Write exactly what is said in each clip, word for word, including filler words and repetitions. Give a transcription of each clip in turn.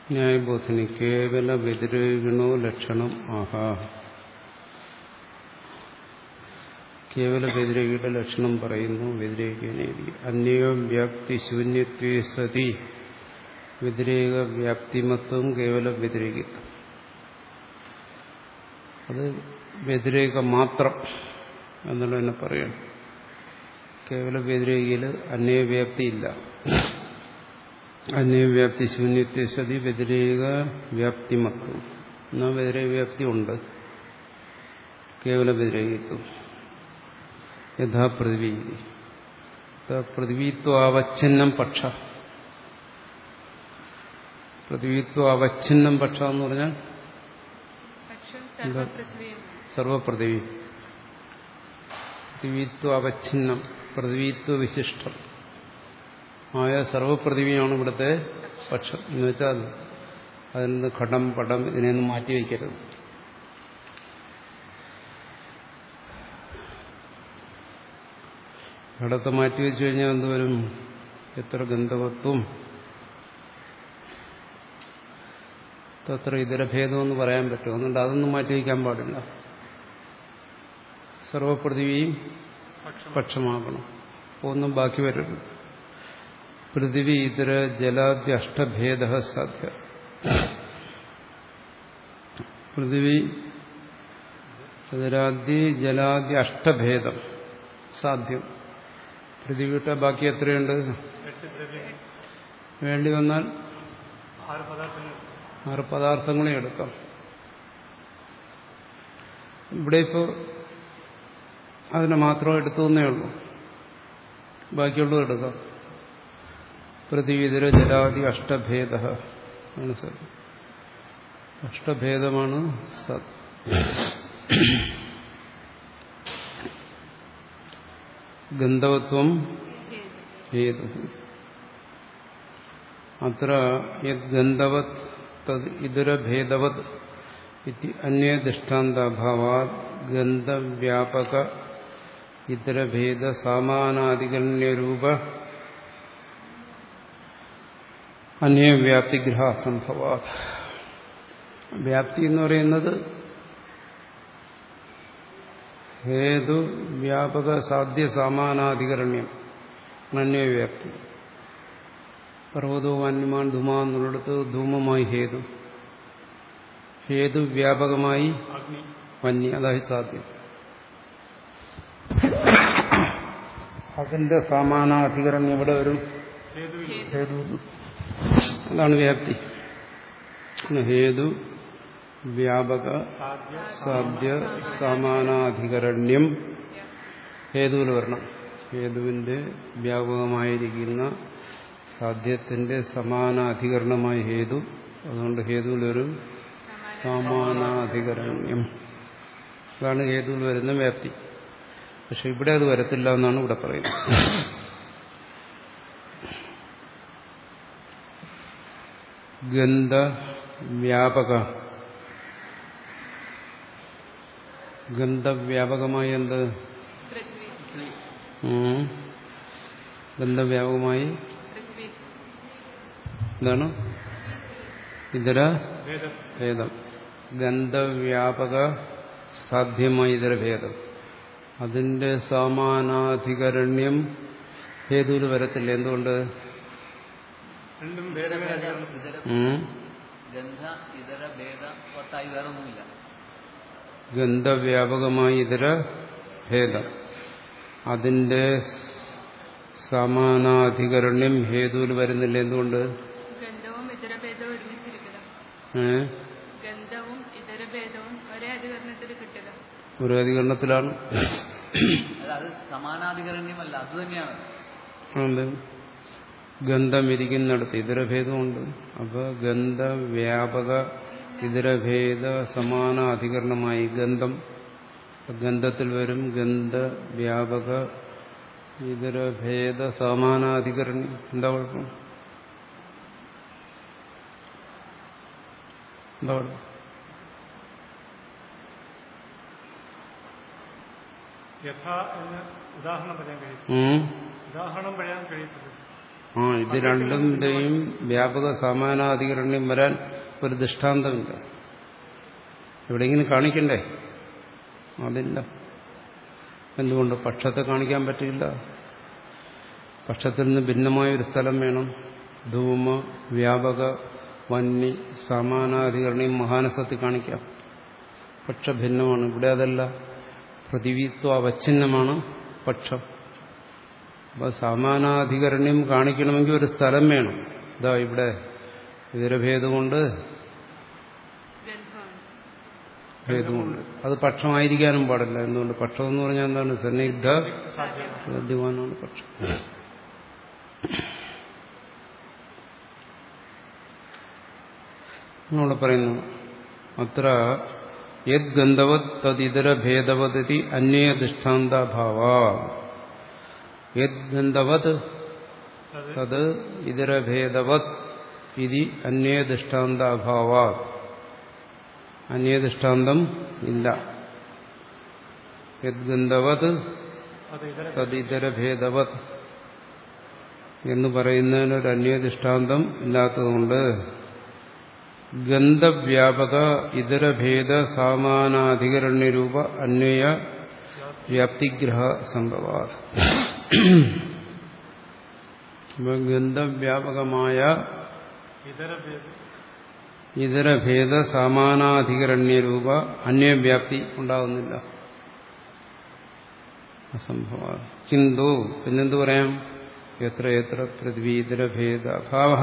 ന്യായബോധിനി കേവല വ്യതിരേകിണോ ലക്ഷണം ആഹാ. കേവല വ്യതിരേകിയുടെ ലക്ഷണം പറയുന്നു. വ്യതിരേകിനെ അന്യോ വ്യാപ്തി ശൂന്യത്വേ സതി വ്യതിരേക വ്യാപ്തിമത്വം കേവല വ്യതിരേകിത്വം. അത് വ്യതിരേക മാത്രം എന്നുള്ളതിനെ പറയണം. കേവല വ്യതിരേകിയിൽ അന്യവ്യാപ്തിയില്ല. അന്യവ്യാപ്തി ശൂന്യത്വേ സതി വ്യതിരേക വ്യാപ്തിമത്വം. എന്നാൽ വ്യതിരേക വ്യാപ്തി ഉണ്ട്. കേവല വ്യതിരേകിത്വം യഥാ പൃഥ്വി പൃഥ്വിത്വാവച്ഛിന്നം പക്ഷ. പൃഥ്വിത്വാവച്ഛിന്നം പക്ഷ എന്ന് പറഞ്ഞാൽ സർവപൃഥ്വി. പൃഥ്വിത്വാവച്ഛിന്നം പൃഥ്വിത്വ വിശിഷ്ടം ആയ സർവപൃഥ്വിയാണ് ഇവിടുത്തെ പക്ഷം എന്ന് വെച്ചാൽ അതിൽ നിന്ന് ഘടം പടം ഇതിനെയൊന്നും മാറ്റിവെക്കരുത്. ഘടത്തെ മാറ്റിവെച്ചു കഴിഞ്ഞാൽ എന്തുവരും? എത്ര ഗന്ധവത്വം തത്ര ഇതരഭേദമെന്ന് പറയാൻ പറ്റും. അതുകൊണ്ട് അതൊന്നും മാറ്റിവെക്കാൻ പാടില്ല. സർവപൃഥ്വിയും പക്ഷമാകണം. ഒന്നും ബാക്കി വരരുത്. പൃഥിവി ഇതര ജലാദ്യ അഷ്ടഭേദ സാധ്യ. പൃഥിവി ഇതരാദ്യ ജലാദ്യ അഷ്ടഭേദം സാധ്യം. പൃഥിവിയുടെ ബാക്കി എത്രയുണ്ട്? വേണ്ടി വന്നാൽ ആറ് പദാർത്ഥങ്ങളെ എടുക്കാം. ഇവിടെ ഇപ്പോൾ അതിനെ മാത്രം എടുത്തു എന്നേ ഉള്ളൂ. ബാക്കിയുള്ളത് എടുക്കാം. പൃഥിവിതര ജലാദി അഷ്ടഭേദ ആണ് സത്. അഷ്ടഭേദമാണ് സത്. ഗന്ധവത്വം ഹേതു. അത്ര യത് ഗന്ധവത് തദ് ഇതരഭേദവത് ഇതി അന്യ ദൃഷ്ടാന്തഭാവാത് ഗന്ധവ്യാപക ഇതരഭേദ സാമാനാധികരണ്യരൂപ അന്യവ്യാപ്തിഗ്രഹ അസംഭവാത്. വ്യാപ്തി എന്ന് പറയുന്നത് ഹേതു വ്യാപക സാധ്യ സാമാനാധികരണ്യം അന്യവ്യാപ്തി. പർവ്വതോ വന്യമാൻ ധൂമാ എന്നുള്ളിടത്ത് ധൂമമായി ഹേതു, ഹേതു വ്യാപകമായി വന്യ, അതായത് സാധ്യം. അതിന്റെ സമാനാധികരണം ഇവിടെ വരും ഹേതു. അതാണ് വ്യാപ്തി. ഹേതു വ്യാപക സാധ്യ സമാനാധികരണ്യം ഹേതുവിൽ വരണം. ഹേതുവിന്റെ വ്യാപകമായിരിക്കുന്ന സാധ്യത്തിന്റെ സമാനാധികരണമായ ഹേതു. അതുകൊണ്ട് ഹേതുവിലൊരു സമാനാധികരണ്യം. അതാണ് ഹേതുവിൽ വരുന്ന വ്യാപ്തി. പക്ഷെ ഇവിടെ അത് വരത്തില്ല എന്നാണ് ഇവിടെ പറയുന്നത്. ഗന്ധ വ്യാപക ഗന്ധവ്യാപകമായി എന്ത്? ഗന്ധവ്യാപകമായി എന്താണ്? ഇതര ഭേദം. ഗന്ധവ്യാപക സാധ്യമായ ഇതര ഭേദം. അതിന്റെ സമാനാധികരണ്യം ഹേതുവിൽ വരത്തില്ല. എന്തുകൊണ്ട്? ഗന്ധവ്യാപകമായി ഇതര ഭേദം. അതിന്റെ സമാനാധികരണ്യം ഹേതുവിൽ വരുന്നില്ല. എന്തുകൊണ്ട്? ഗന്ധവും ഇതരഭേദവും ഒരുമിച്ചിരിക്കണം. ഗന്ധവും ഇതരഭേദവും ഒരേ അധികരണത്തിൽ കിട്ടുക. ഒരേ അധികരണത്തിലാണ്. അത് സമാനാധികരണ്യമല്ല, അത് തന്നെയാണ്. ഗന്ധം ഇരിക്കുന്നിടത്ത് ഇതരഭേദമുണ്ട്. അപ്പൊ ഗന്ധവ്യാപക ഇതരഭേദ സമാന അധികരണമായി ഗന്ധം. ഗന്ധത്തിൽ വരും ഗന്ധവ്യാപക ഇതരഭേദ സമാനാധികരണം. എന്താ കുഴപ്പം? എന്താ കുഴപ്പം? യഥാ എന്ന് ഉദാഹരണം പറയാൻ കഴിയും. ഉദാഹരണം പറയാൻ കഴിയത്തില്ല. ആ ഇത് രണ്ടിന്റെയും വ്യാപക സമാനാധികരണ്യം വരാൻ ഒരു ദൃഷ്ടാന്തമില്ല. എവിടെയെങ്കിലും കാണിക്കണ്ടേ? അതില്ല. എന്തുകൊണ്ട്? പക്ഷത്തെ കാണിക്കാൻ പറ്റില്ല. പക്ഷത്തിൽ നിന്ന് ഭിന്നമായ ഒരു സ്ഥലം വേണം. ധൂമ വ്യാപക വന്നി സമാനാധികരണ്യം മഹാനസത്തിൽ കാണിക്കാം. പക്ഷ ഭിന്നമാണ്. ഇവിടെ അതല്ല. പൃഥിവിത്വ അവച്ഛിന്നമാണ് പക്ഷം. അപ്പൊ സമാനാധികരണ്യം കാണിക്കണമെങ്കിൽ ഒരു സ്ഥലം വേണം. ഇതാ ഇവിടെ ഇതരഭേദമുണ്ട്, ഭേദമുണ്ട്. അത് പക്ഷമായിരിക്കാനും പാടില്ല. എന്തുകൊണ്ട്? പക്ഷം എന്ന് പറഞ്ഞാൽ എന്താണ്? സന്നിഗ്ധ സാധ്യമാനാണ് പക്ഷം. ഇവിടെ പറയുന്നു അത്ര യത് ഗന്ധവത് തദിതര ഭേദവതി അന്വയ ദൃഷ്ടാന്തഭാവ. യത് ഗന്ധവത് തത് ഇതരഭേദവത് ഇതി അന്വയ ദൃഷ്ടാന്തഭാവ. അന്വയ ദൃഷ്ടാന്തം ഇല്ല. യത് ഗന്ധവത് തദിതരഭേദവത് എന്ന് പറയുന്നതിനൊരു അന്വയ ദൃഷ്ടാന്തം ഇല്ലാത്തതുകൊണ്ട് ഗന്ധവ്യാപക ഇതരഭേദ സാമാനാധികരണ്യരൂപ അന്വയ വ്യാപ്തിഗ്രഹ സംഭവ. ഗന്ധവ്യാപകമായ ഇതരഭേദ സാമാനാധികരണ്യരൂപ അന്വയവ്യാപ്തി ഉണ്ടാകുന്നില്ല. അസംഭവ. കിന്തു പിന്നെന്ത് പറയാം? എത്ര എത്ര പൃഥ്വീതരഭേദ ഭാവ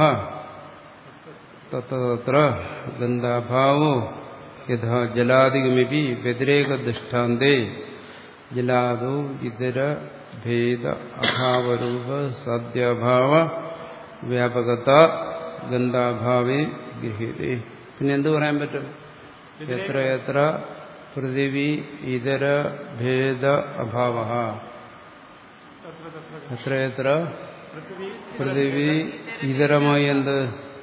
തത്ര ഗന്ധാഭാവോ യഥാ ജലാദികമിതി വ്യതിരേക ദൃഷ്ടാന്തേ ജലാദോ ഇതര ഭേദ അഭാവരൂപ സാധ്യാഭാവ വ്യാപകത ഗന്ധാഭാവേ ഗൃഹ്യതേ. പിന്നെ എന്ത് പറയാൻ പറ്റും? എത്ര എത്ര പൃഥിവി ഇതര ഭേദ അഭാവ. എത്ര എത്ര പൃഥിവി ഇതരമായി എന്ത്?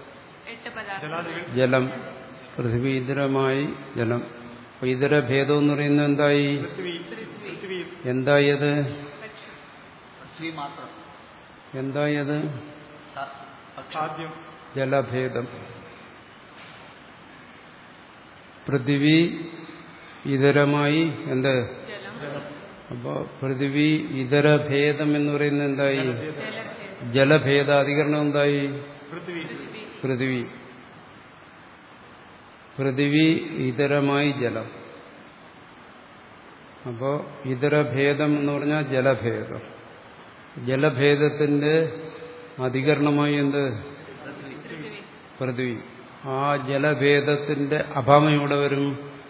ജലം. പൃഥിവി ഇതരമായി ജലം. അപ്പൊ ഇതര ഭേദം എന്ന് പറയുന്നത് എന്തായി? എന്തായി അത്? എന്തായി അത്? ജലഭേദം. പൃഥിവി ഇതരമായി എന്ത്? അപ്പൊ പൃഥിവി ഇതരഭേദം എന്ന് പറയുന്നത് എന്തായി? ജലഭേദാധികരണം എന്തായി? പൃഥിവി. പൃഥിവി ഇതരമായി ജലം. അപ്പോ ഇതരഭേദം എന്ന് പറഞ്ഞാൽ ജലഭേദം. ജലഭേദത്തിന്റെ അധികരണമായി എന്ത്? പൃഥിവി. ആ ജലഭേദത്തിന്റെ അഭാവം എവിടെ വരും?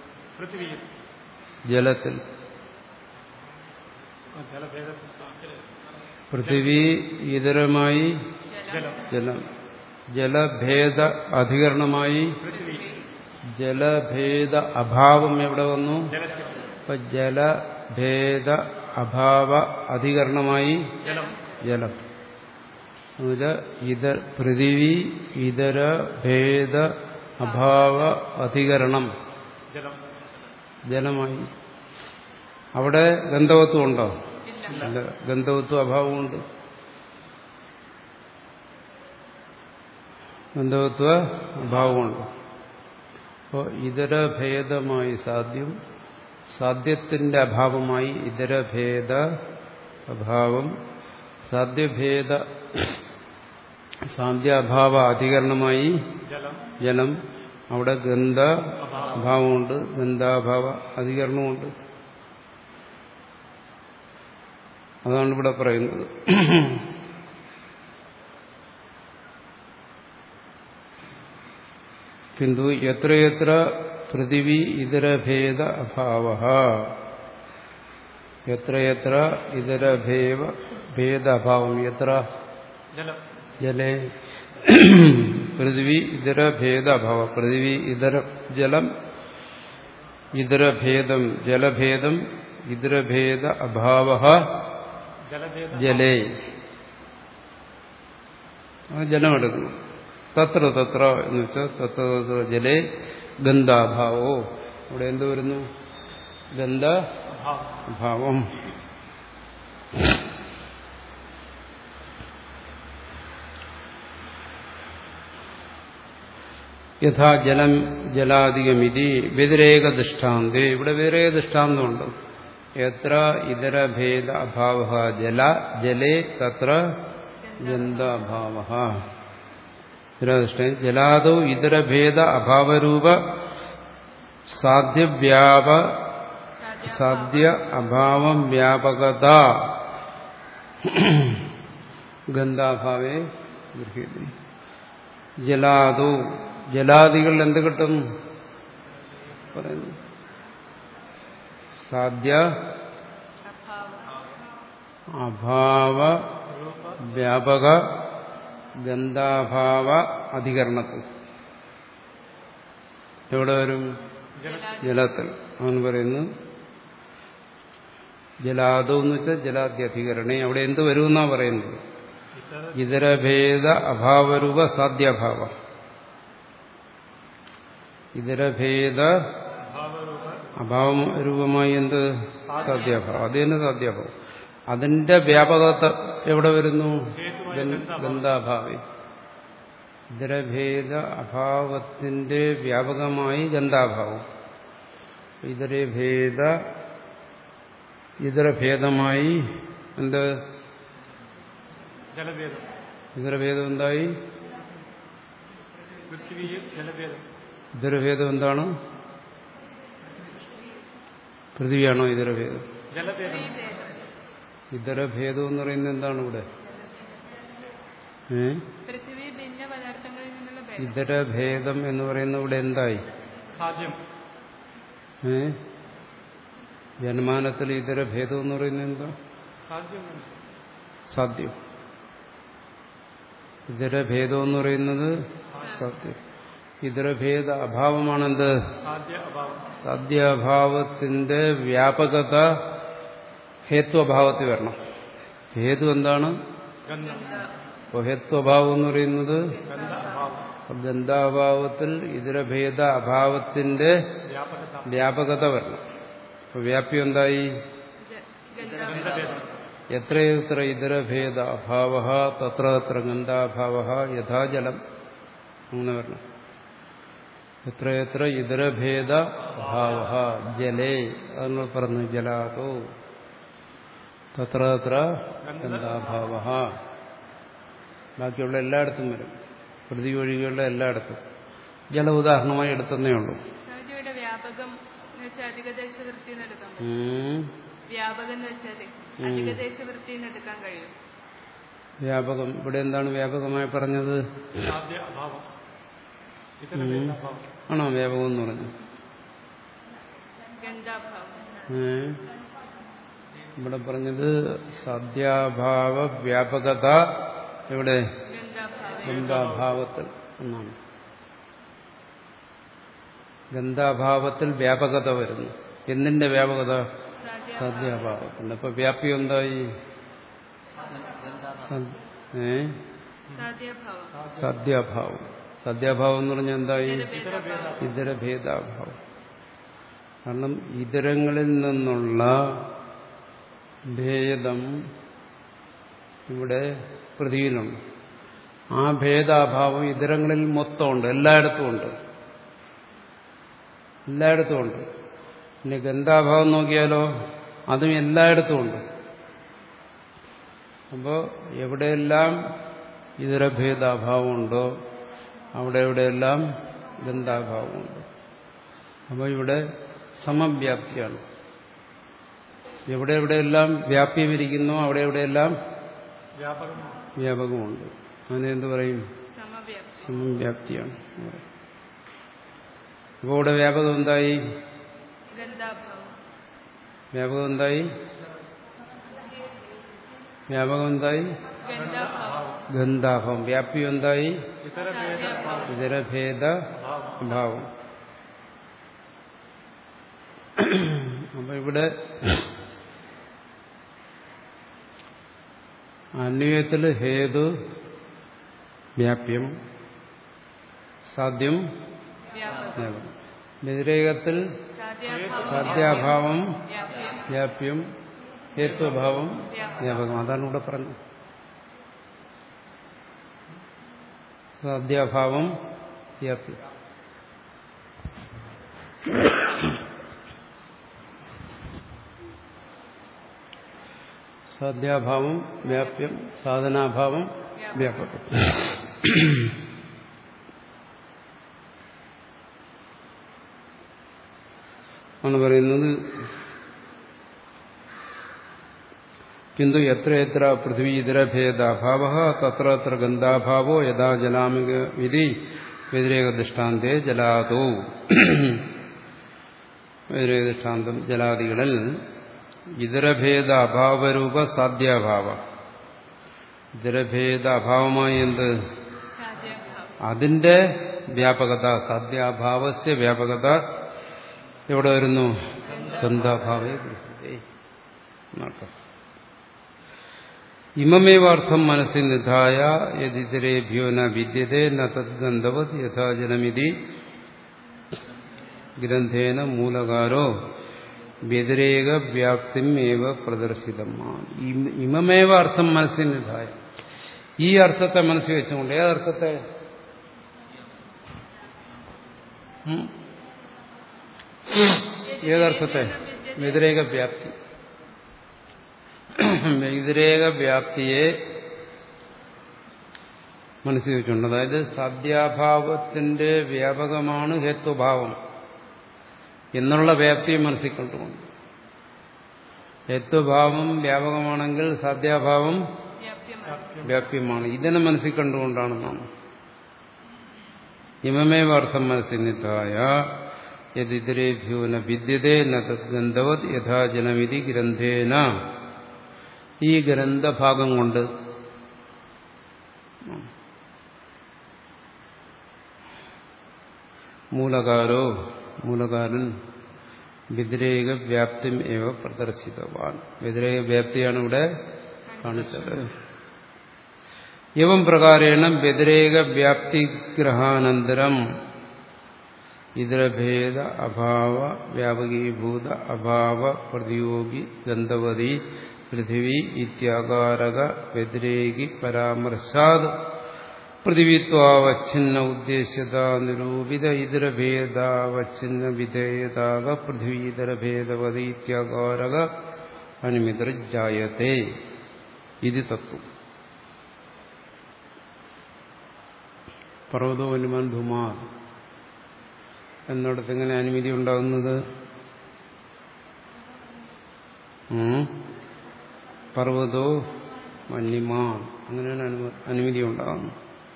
ജലത്തിൽ. പൃഥിവി ഇതരമായി ജലം. ജലഭേദ അധികരണമായി ജലഭേദ അഭാവം എവിടെ വന്നു? അപ്പൊ ജലഭേദ അഭാവ അധികരണമായി ജലം. ഇതര പൃഥിവി ഇതര ഭേദ അഭാവ അധികരണം ജലമായി. അവിടെ ഗന്ധവത്വം ഉണ്ടോ? ഇല്ല. ഗന്ധവത്വ അഭാവമുണ്ട്. ഗന്ധവത്വ അഭാവമുണ്ട്. അപ്പോൾ ഇതരഭേദമായി സാധ്യം, സാധ്യത്തിന്റെ അഭാവമായി ഇതരഭേദ അഭാവം, സാധ്യഭേദ സാധ്യാഭാവ അധികരണമായി ജലം. അവിടെ ഗന്ധ അഭാവമുണ്ട്, ഗന്ധാഭാവ അധികരണമുണ്ട്. അതാണ് ഇവിടെ പറയുന്നത്. കിന്തു എത്രയെത്ര പൃഥിവി ഇതരഭേദ അഭാവ. എത്രയെത്ര ഇതരഭേവ ഭേദാഭാവം. എത്ര? ജലേ. പൃഥിവി ഇതരഭേദാഭാവ. പൃഥിവി ഇതര ജലം, ഇതരഭേദം ജലഭേദം, ഇതരഭേദ അഭാവ ജലേ. ജലമെടുക്കണം. തത്ര തത്ര എന്ന് വെച്ചാൽ തത്ര തത്ര ജലേ ഗന്ധാഭാവോ. ഇവിടെ എന്ത് വരുന്നു? ഗന്ധ അഭാവം. യഥാ ജലം ജലാധികമിതി വ്യതിരേക ദൃഷ്ടാന്തേ. ഇവിടെ വ്യതിരേക ദൃഷ്ടാന്തമുണ്ട്. എത്ര ഇതരഭേദ അഭാവ ജല ജലേ തത്ര ഗന്ധാഭാവ. ജലാദോ ഇതരഭേദ അഭാവരൂപ സാധ്യവ്യാപ സാധ്യ അഭാവം വ്യാപകത ഗന്ധാഭാവേ ഗൃഹ്യതി. ജലാദോ ജലാദികൾ എന്ത് കിട്ടും പറയുന്നു? സാധ്യ അഭാവ വ്യാപക ഗന്ധാഭാവ അധികരണത്തിൽ എവിടെ വരും? ജലത്തിൽ. അവൻ പറയുന്നു ജലാദോ എന്ന് വെച്ചാൽ ജലാദ്യധികരണേ. അവിടെ എന്ത് വരുമെന്നാ പറയുന്നത്? ഇതരഭേദ അഭാവരൂപ സാധ്യഭാവ. ഇതരഭേദ അഭാവം രൂപമായി എന്ത്? സാധ്യഭാവം. അത് തന്നെ സാധ്യഭാവം. അതിന്റെ വ്യാപകത എവിടെ വരുന്നു? ഗന്ധാഭാവി. ഇതരഭേദ അഭാവത്തിന്റെ വ്യാപകമായി ഗന്ധാഭാവം. ഇതരഭേദ ഇതരഭേദമായി എന്ത്? ഇതരഭേദം എന്തായി? ഇതരഭേദം എന്താണ്? പൃഥ്വിയാണോ ഇതരഭേദം? ഇതരഭേദം എന്ന് പറയുന്നത് എന്താണ് ഇവിടെ? ഏ ഇതരഭേദം എന്ന് പറയുന്ന ഇവിടെ എന്തായി? ഏ ജന്മാനത്തിൽ ഇതരഭേദം എന്ന് പറയുന്നത് എന്താ? സാധ്യം. ഇതരഭേദം എന്ന് പറയുന്നത് സാധ്യം. ഇതരഭേദ അഭാവമാണെന്ത്? സാധ്യാഭാവത്തിന്റെ വ്യാപകത ഹേത്വഭാവത്തിൽ വരണം. ഹേതു എന്താണ്? അപ്പോൾ ഹേത്വഭാവം എന്ന് പറയുന്നത് ഗന്ധാഭാവത്തിൽ ഇതരഭേദ അഭാവത്തിന്റെ വ്യാപകത വരണം. അപ്പൊ വ്യാപ്യം എന്തായി? എത്രയെത്ര ഇതരഭേദ അഭാവ തത്ര തത്ര ഗന്ധാഭാവ യഥാജലം. അങ്ങനെ വരണം. എത്രയെത്ര ഇതരഭേദ അഭാവ ജലേ. അതെന്ന് പറഞ്ഞു ജലാതോ തത്ര തത്ര ഗന്ധാഭാവ. ബാക്കിയുള്ള എല്ലായിടത്തും വരും. പ്രതി ഒഴികെയുള്ള എല്ലായിടത്തും. ജല ഉദാഹരണമായി എടുത്തന്നേ ഉള്ളൂ. വ്യാപകം അധികദേശവൃത്തി വ്യാപകം അധികദേശവൃത്തി എടുക്കാൻ കഴിയും. വ്യാപകം ഇവിടെ എന്താണ് വ്യാപകമായി പറഞ്ഞത്? ആണോ വ്യാപകം എന്ന് പറഞ്ഞു? ഇവിടെ പറഞ്ഞത് സാധ്യാഭാവ വ്യാപകത എവിടെ? ഗന്ധാഭാവത്തിൽ എന്നാണ്. ഗന്ധാഭാവത്തിൽ വ്യാപകത വരുന്നു. എന്തിന്റെ വ്യാപകത? സാധ്യാഭാവത്തിന്റെ. അപ്പൊ വ്യാപ്യം എന്തായി? ഏ സാധ്യാഭാവം. സാധ്യാഭാവം എന്ന് പറഞ്ഞാൽ എന്തായി? ഇതരഭേദാഭാവം. കാരണം ഇതരങ്ങളിൽ നിന്നുള്ള ഭേദം ഇവിടെ പൃഥ്വിയിലുണ്ട്. ആ ഭേദാഭാവം ഇതരങ്ങളിൽ മൊത്തമുണ്ട്, എല്ലായിടത്തും ഉണ്ട്. എല്ലായിടത്തും ഉണ്ട്. പിന്നെ ഗന്ധാഭാവം നോക്കിയാലോ അതും എല്ലായിടത്തും ഉണ്ട്. അപ്പോൾ എവിടെയെല്ലാം ഇതരഭേദാഭാവമുണ്ടോ അവിടെ എവിടെയെല്ലാം ഗന്ധാഭാവമുണ്ട്. അപ്പോൾ ഇവിടെ സമവ്യാപ്തിയാണ്. എവിടെ എവിടെയെല്ലാം വ്യാപ്യമിരിക്കുന്നോ അവിടെ എവിടെയെല്ലാം വ്യാപകമുണ്ട്. അതിനെന്ത് പറയും? സമവ്യാപ്തിയാണ്. അപ്പോൾ ഇവിടെ വ്യാപകം എന്തായി? വ്യാപകം എന്തായി? വ്യാപകം എന്തായി? ഗന്ധാഭാവം. വ്യാപ്യം എന്തായി? ഇതരഭേദ അഭാവം. അപ്പൊ ഇവിടെ അന്വയത്തില് ഹേതു വ്യാപ്യം, സാധ്യം വ്യാപകം. വ്യതിരേകത്തിൽ സാധ്യാഭാവം വ്യാപ്യം, ഹേത്വഭാവം വ്യാപകം. അതാണ് ഇവിടെ പറഞ്ഞത്. സാധ്യാഭാവം വ്യാപ്യം. സാധ്യാഭാവം വ്യാപ്യം, സാധനാഭാവം വ്യാപകം. ആണ് പറയുന്നത്. കിന്തു എത്ര എത്ര പൃഥ്വി ഇതരഭേദാഭാവ തത്ര തത്ര ഗന്ധാഭാവോ യഥാ ജലാമിക വിധി വ്യതിരേക ദൃഷ്ടാന്തേ ജലാദോ. വ്യതിരേക ദൃഷ്ടാന്തം ജലാദികളിൽ ഇതരഭേദ അഭാവരൂപ സാധ്യാഭാവ. ഇതരഭേദ അഭാവമായി എന്ത്? അതിന്റെ വ്യാപകത, സാധ്യാഭാവസ്യ വ്യാപകത എവിടെ വരുന്നു? ഗന്ധാഭാവേ ഗൃഹ്യതേ. ഇമമേവാർത്ഥം മനസ്സിൽ നിധായ യതിതരേഭ്യോ ന വിദ്യതേ ന തദ്ഗന്ധവത് യഥാ ജലമിതി ഗ്രന്ഥേന മൂലകാരോ വ്യതിരേക വ്യാപ്തിം ഏവ പ്രദർശിതമാണ്. ഇമമേവ അർത്ഥം മനസ്സിൽ നിധായ, ഈ അർത്ഥത്തെ മനസ്സിൽ വെച്ചുകൊണ്ട്. ഏതർത്ഥത്തെ? ഏതർത്ഥത്തെ? വ്യതിരേക വ്യാപ്തി. വ്യതിരേക വ്യാപ്തിയെ മനസ്സിൽ വെച്ചുകൊണ്ട്, അതായത് സാധ്യാഭാവത്തിന്റെ വ്യാപകമാണ് ഹേത്വഭാവം എന്നുള്ള വ്യാപ്തിയെ മനസ്സിൽ കണ്ടുകൊണ്ട്. ഹേത്വഭാവം വ്യാപകമാണെങ്കിൽ സാധ്യാഭാവം വ്യാപ്യമാണ്. ഇതിനെ മനസ്സിൽ കണ്ടുകൊണ്ടാണ് നാം ഇമമേവ അർത്ഥം മനസ്സിൽ നിധായ യതിതരേഭ്യോ ന വിദ്യതേ ന തദ്ഗന്ധവത് യഥാ ജലമിതി ഗ്രന്ഥേന. ഈ ഗ്രന്ഥഭാഗം കൊണ്ട് മൂലകാരോ, മൂലകാരൻ വ്യതിരേക വ്യാപ്തി ഏവ പ്രദർശിതവാൻ. വ്യതിരേക വ്യാപ്തിയാണ് ഇവിടെ കാണിച്ചത്. എവം പ്രകാരേണ വ്യതിരേക വ്യാപ്തിഗ്രഹാനന്തരം ഇതരഭേദ അഭാവ വ്യാപകീഭൂത അഭാവ പ്രതിയോഗി ഗന്ധവതി പൃഥിവി ഇത്യാകാരക വ്യതിരേകി പരാമർശാത് പൃഥിവിത്വാവച്ഛിന്ന ഉദ്ദേശ്യത നിരൂപിത ഇതരഭേദാവച്ഛിന്ന വിധേയതാക പൃഥിവീതരഭേദവതി ഇത്യാകാരക അനുമിതർജായത്തെ. ഇത് തത്വം. പർവ്വതോ വന്യമാൻ ധുമാ എന്നിടത്ത് എങ്ങനെ അനുമതി ഉണ്ടാകുന്നത്? പർവ്വതോ വന്യമാൻ, അങ്ങനെയാണ് അനുമതി ഉണ്ടാകുന്നത്.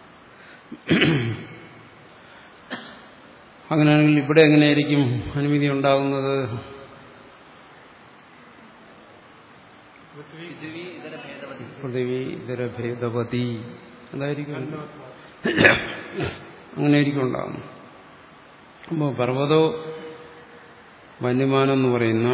അങ്ങനെയാണെങ്കിൽ ഇവിടെ എങ്ങനെയായിരിക്കും അനുമതി ഉണ്ടാകുന്നത്? പൃഥിവി ഇതരഭേദവതി, അതായിരിക്കും അങ്ങനെയായിരിക്കും ഉണ്ടാകുന്നത്. അപ്പോൾ പർവ്വതോ വന്യമാനെന്ന് പറയുന്ന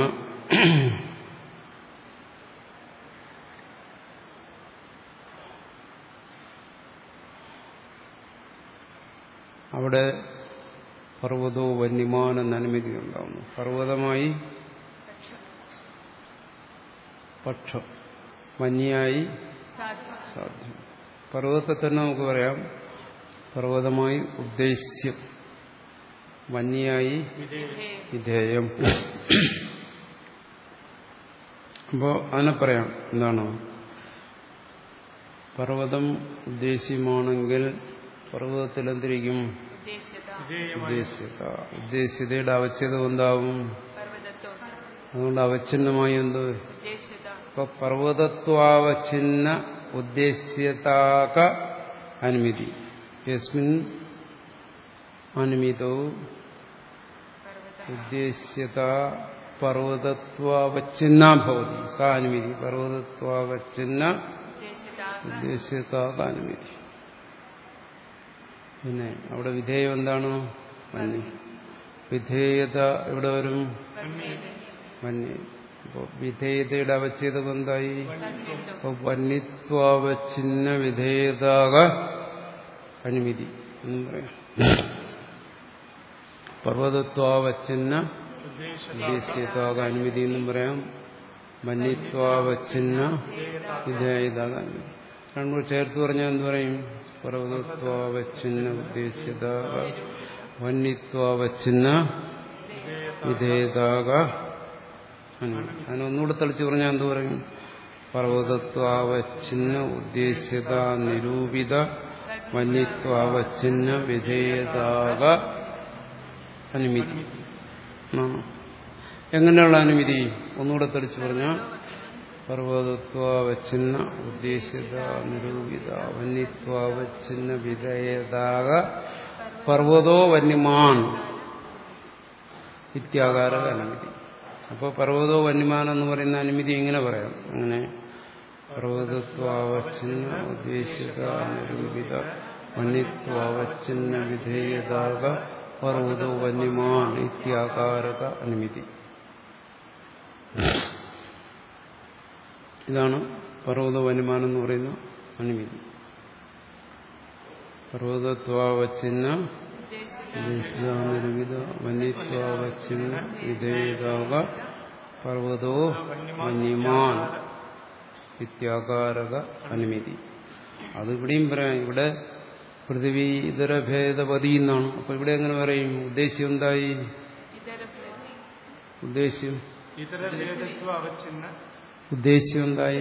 അവിടെ പർവ്വതോ വന്യമാൻ എന്ന അനുമതി ഉണ്ടാവുന്നു. പർവ്വതമായി പക്ഷം, വന്യായി സാധ്യം. പർവ്വതത്തെ തന്നെ നമുക്ക് പറയാം പർവ്വതമായി ഉദ്ദേശ്യം, വന്യായി വിധേയം. അപ്പോൾ അതിനെ പറയാം എന്താണ്? പർവ്വതം ഉദ്ദേശ്യമാണെങ്കിൽ പർവ്വതത്തിൽ എന്തിരിക്കും? ഉദ്ദേശ്യത. ഉദ്ദേശ്യതയുടെ അവച്ഛേദം എന്താവും? അതുകൊണ്ട് അവച്ഛിന്നമായി എന്ത്? ഇപ്പൊ പർവ്വതത്വാവച്ഛിന്ന ഉദ്ദേശ്യതാക അനുമതി. യസ്മിൻ അനുമിതോ ഉദ്ദേശ്യത പർവ്വതത്വാവച്ഛിന്ന ഭവതി. സാ അനുമതി പർവ്വതത്വാവച്ഛിന്ന ഉദ്ദേശ്യതാക അനുമതി. പിന്നെ അവിടെ വിധേയം എന്താണ്? വന്യ. വിധേയത എവിടെ വരും? വന്യ. അപ്പോൾ വിധേയതയുടെ അവച്ഛേദം എന്തായി? അപ്പോൾ വന്യത്വാവച്ഛിന്ന വിധേയതാക അനുമതി എന്നും പറയാം. പർവ്വതത്വാവച്ഛിന്ന ഉദ്ദേശ്യതാക അനുമതി എന്നും പറയാം. വന്യത്വാവച്ഛിന്ന വിധേയതാക അനുമതി. രണ്ടു ചേർത്ത് പറഞ്ഞാൽ എന്ത് പറയും? പർവ്വതത്വാവച്ഛിന്ന ഉദ്ദേശ്യതാക വന്യത്വാവച്ഛിന്ന വിധേയതാക അനുമതി. അതിനൊന്നുകൂടെ തെളിച്ച് പറഞ്ഞാൽ എന്തു പറയും? പർവ്വതത്വാവച്ഛിന്ന ഉദ്ദേശ്യത നിരൂപിത വന്യത്വാവച്ഛിന്ന വിധേയതാക അനുമതി. എങ്ങനെയുള്ള അനുമതി? ഒന്നുകൂടെ തെളിച്ച് പറഞ്ഞാൽ പർവ്വതത്വാവച്ഛിന്ന ഉദ്ദേശ്യത നിരൂപിത വന്യത്വാവച്ഛിന്ന വിധേയതാക പർവ്വതോ വന്യമാൻ ഇത്യാകാര അനുമതി. അപ്പോൾ പർവ്വതോ വന്യമാൻ എന്ന് പറയുന്ന അനുമതി എങ്ങനെ പറയാം? അങ്ങനെ പർവ്വതത്വാവച്ഛിന്ന ഉദ്ദേശ്യത നിരൂപിത വന്യത്വാവച്ഛിന്ന വിധേയതാക പർവ്വതോ വന്യമാൻ ഇത്യാകാരക അനുമതി. ഇതാണ് പർവ്വതോ വന്യമാൻ എന്ന് പറയുന്ന അനുമതി. പർവ്വതത്വാവച്ഛിന്ന നിരൂപിത വന്യത്വാവച്ഛിന്ന വിധേയതാക പർവ്വതോ വന്യമാൻ ഇത്യാകാരക അനുമതി. അത് ഇവിടെയും പറയാം. ഇവിടെ പൃഥിവി ഇതര ഭേദപതി എന്നാണ്. അപ്പൊ ഇവിടെ എങ്ങനെ പറയും? ഉദ്ദേശ്യം എന്തായി? ഉദ്ദേശ്യം ഉദ്ദേശ്യം എന്തായി?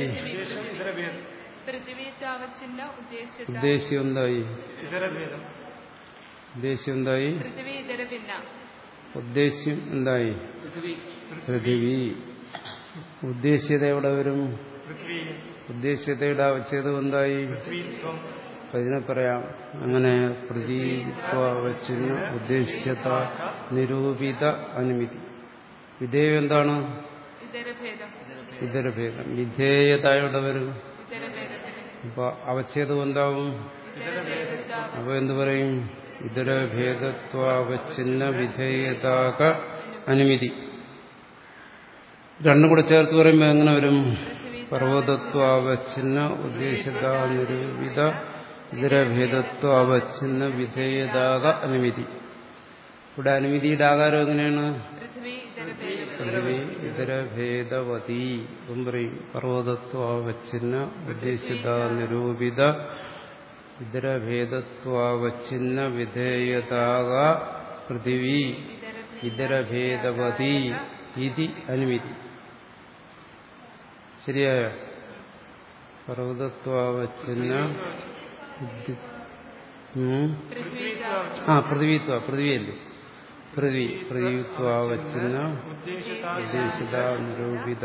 ഉദ്ദേശ്യം എന്തായി? ഉദ്ദേശ്യം എന്തായി? ഉദ്ദേശ്യം എന്തായി? പൃഥിവി. ഉദ്ദേശ്യത എവിടെ വരും? ഉദ്ദേശ്യതയുടെ അവച്ഛേദം എന്തായി? അതിനെ പറയാം. അങ്ങനെ പ്രതീത്വവച്ഛിന്ന ഉദ്ദേശ്യത നിരൂപിത അനുമതി. വിധേയം എന്താണ്? ഇതരഭേദം. വിധേയതയുടെ വരും. അപ്പൊ അവച്ഛേദം എന്താവും? അപ്പൊ എന്തു പറയും? ഇതരഭേദത്വാവച്ഛിന്ന വിധേയതാക അനുമതി. രണ്ടും കൂടെ ചേർത്ത് പറയുമ്പോൾ എങ്ങനെ വരും? പർവ്വതത്വാവച്ഛിന്ന ഉദ്ദേശ്യത നിരൂപിത ഇതരഭേദത്വാവച്ഛിന്ന വിധേയതാക അനുമതി. ഇവിടെ അനുമതിയുടെ ആകാരം എങ്ങനെയാണ്? പൃഥിവി ഇതരഭേദവതി എന്നും പറയും. പർവ്വതത്വാവച്ഛിന്ന ഉദ്ദേശ്യത നിരൂപിത ഇതരഭേദത്വാവച്ഛിന്ന വിധേയതാക പൃഥിവി ഇതരഭേദവതി ഇതി അനുമതി. ശരിയായ പർവ്വതത്വാവച്ഛിന്ന ആ പൃഥ്വിത്വ പൃഥ്വിയല്ലേ? പൃഥ്വി പൃഥ്വിത്വാവച്ഛിന്ന ഉദ്ദേശ്യത നിരൂപിത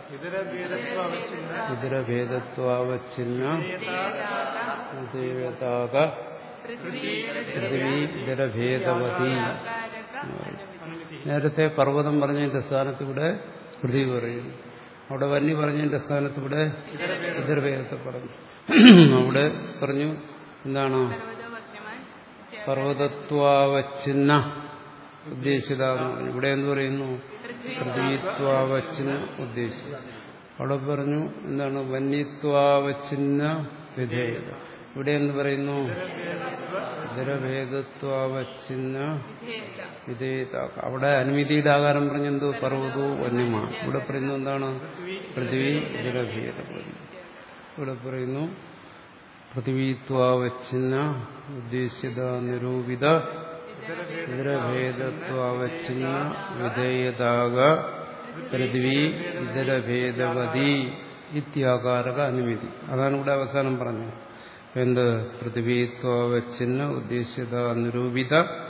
ഇതരഭേദത്വാവച്ഛിന്ന വിധേയതാക പൃഥ്വി ഇതരഭേദവതി. നേരത്തെ പർവ്വതം പറഞ്ഞതിന്റെ സ്ഥാനത്ത് ഇവിടെ പൃഥ്വി പറയുന്നു. അവിടെ വന്യ പറഞ്ഞതിന്റെ സ്ഥാനത്ത് ഇവിടെ ഇതരഭേദത്തെ പറഞ്ഞു. അവിടെ പറഞ്ഞു എന്താണ്? പർവ്വതത്വാവച്ഛിന്ന ഉദ്ദേശ്യത. ഇവിടെ എന്ത് പറയുന്നു? പൃഥ്വിത്വാവച്ഛിന്ന ഉദ്ദേശ്യ. അവിടെ പറഞ്ഞു എന്താണ്? വന്യത്വാവച്ഛിന്ന വിധേയത. ഇവിടെ എന്ത് പറയുന്നു? ഇതരഭേദത്വാവച്ഛിന്ന വിധേയത. അവിടെ അനുമതിയുടെ ആകാരം പറഞ്ഞെന്തോ പർവ്വതവും വന്യമാണ്. ഇവിടെ പറയുന്നത് എന്താണ്? പൃഥ്വി ഇതരഭേദപതി. ഇവിടെ പറയുന്നു പൃഥ്വിത്വാവച്ഛിന്ന ഉദ്ദേശ്യത നിരൂപിത ഇതരഭേദത്വാവച്ഛിന്ന വിധേയതാക പൃഥ്വി ഇതരഭേദവതി ഇത്യാകാരക അനുമതി. അതാണ് ഇവിടെ അവസാനം പറഞ്ഞത്. എന്ത്? പൃഥ്വിത്വാവച്ഛിന്ന ഉദ്ദേശ്യത നിരൂപിത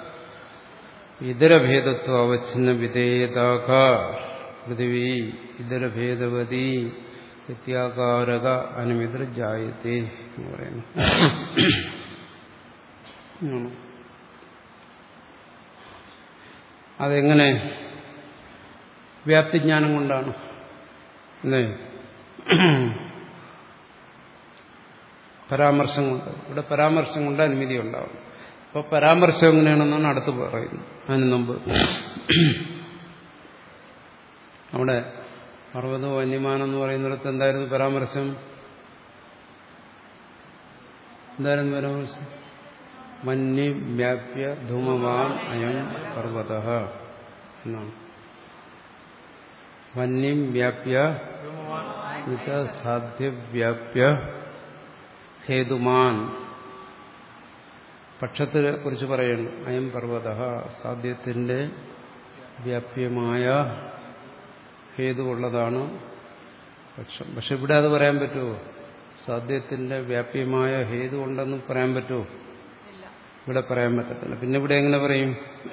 ഇതരഭേദത്വാവച്ഛിന്ന വിധേയതാക പൃഥ്വി ഇതരഭേദവതി ഇത്യാകാരക അനുമതി ജായത്തെ എന്ന് പറയുന്നു. അതെങ്ങനെ? വ്യാപ്തിജ്ഞാനം കൊണ്ടാണ്. അല്ലേ? പരാമർശം കൊണ്ട്. ഇവിടെ പരാമർശം കൊണ്ട് അനുമതി ഉണ്ടാവും. അപ്പൊ പരാമർശം എങ്ങനെയാണെന്നാണ് അടുത്ത് പറയുന്നത്. അതിന് മുമ്പ് അവിടെ പർവ്വതോ വന്യമാനം എന്ന് പറയുന്നിടത്ത് എന്തായിരുന്നു പരാമർശം? എന്തായിരുന്നു പരാമർശം? മന്യ വ്യാപ്യ ധൂമവാൻ അയം പർവ്വത എന്നാണ്. വന്യം വ്യാപ്യ സാധ്യവ്യാപ്യ ഹേതുമാൻ. പക്ഷത്തെ കുറിച്ച് പറയുന്നു. അയം പർവ്വത സാധ്യത്തിന്റെ വ്യാപ്യമായ ഹേതു ഉള്ളതാണ് പക്ഷം. പക്ഷെ ഇവിടെ അത് പറയാൻ പറ്റുമോ? സാധ്യത്തിന്റെ വ്യാപ്യമായ ഹേതു ഉണ്ടെന്ന് പറയാൻ പറ്റുമോ? ഇല്ല. ഇവിടെ പറയാൻ പറ്റത്തില്ല. പിന്നെ ഇവിടെ എങ്ങനെ പറയും?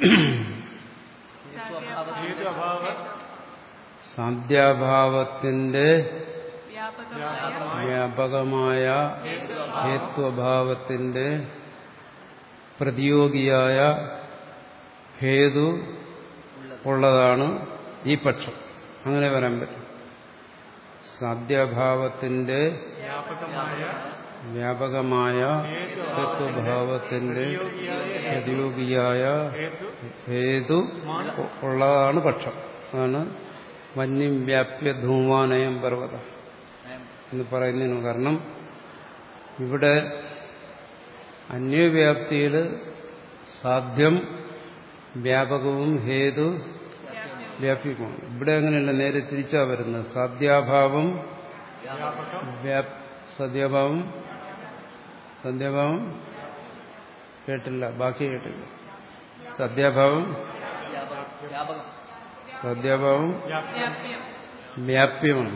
സാധ്യാഭാവത്തിന്റെ വ്യാപകമായ വ്യാപകമായ ഹേത്വഭാവത്തിന്റെ പ്രതിയോഗിയായ ഹേതു ഉള്ളതാണ് ഈ പക്ഷം. അങ്ങനെ വരാൻ പറ്റും. സാധ്യഭാവത്തിന്റെ വ്യാപകമായ ഹേത്വഭാവത്തിന്റെ പ്രതിയോഗിയായ ഹേതു ഉള്ളതാണ് പക്ഷം. അതാണ് വന്യം വ്യാപ്യ ധൂമാനയം പർവ്വത എന്ന് പറയുന്നതിന് കാരണം ഇവിടെ അന്യവ്യാപ്തിയിൽ സാധ്യം വ്യാപകവും ഹേതു വ്യാപ്യവുമാണ്. ഇവിടെ അങ്ങനെയല്ല, നേരെ തിരിച്ചാ വരുന്നത്. സാധ്യാഭാവം സദ്യാഭാവം സന്ധ്യാഭാവം കേട്ടില്ല, ബാക്കി കേട്ടില്ല. സദ്യാഭാവം സദ്യാഭാവം വ്യാപ്യമാണ്.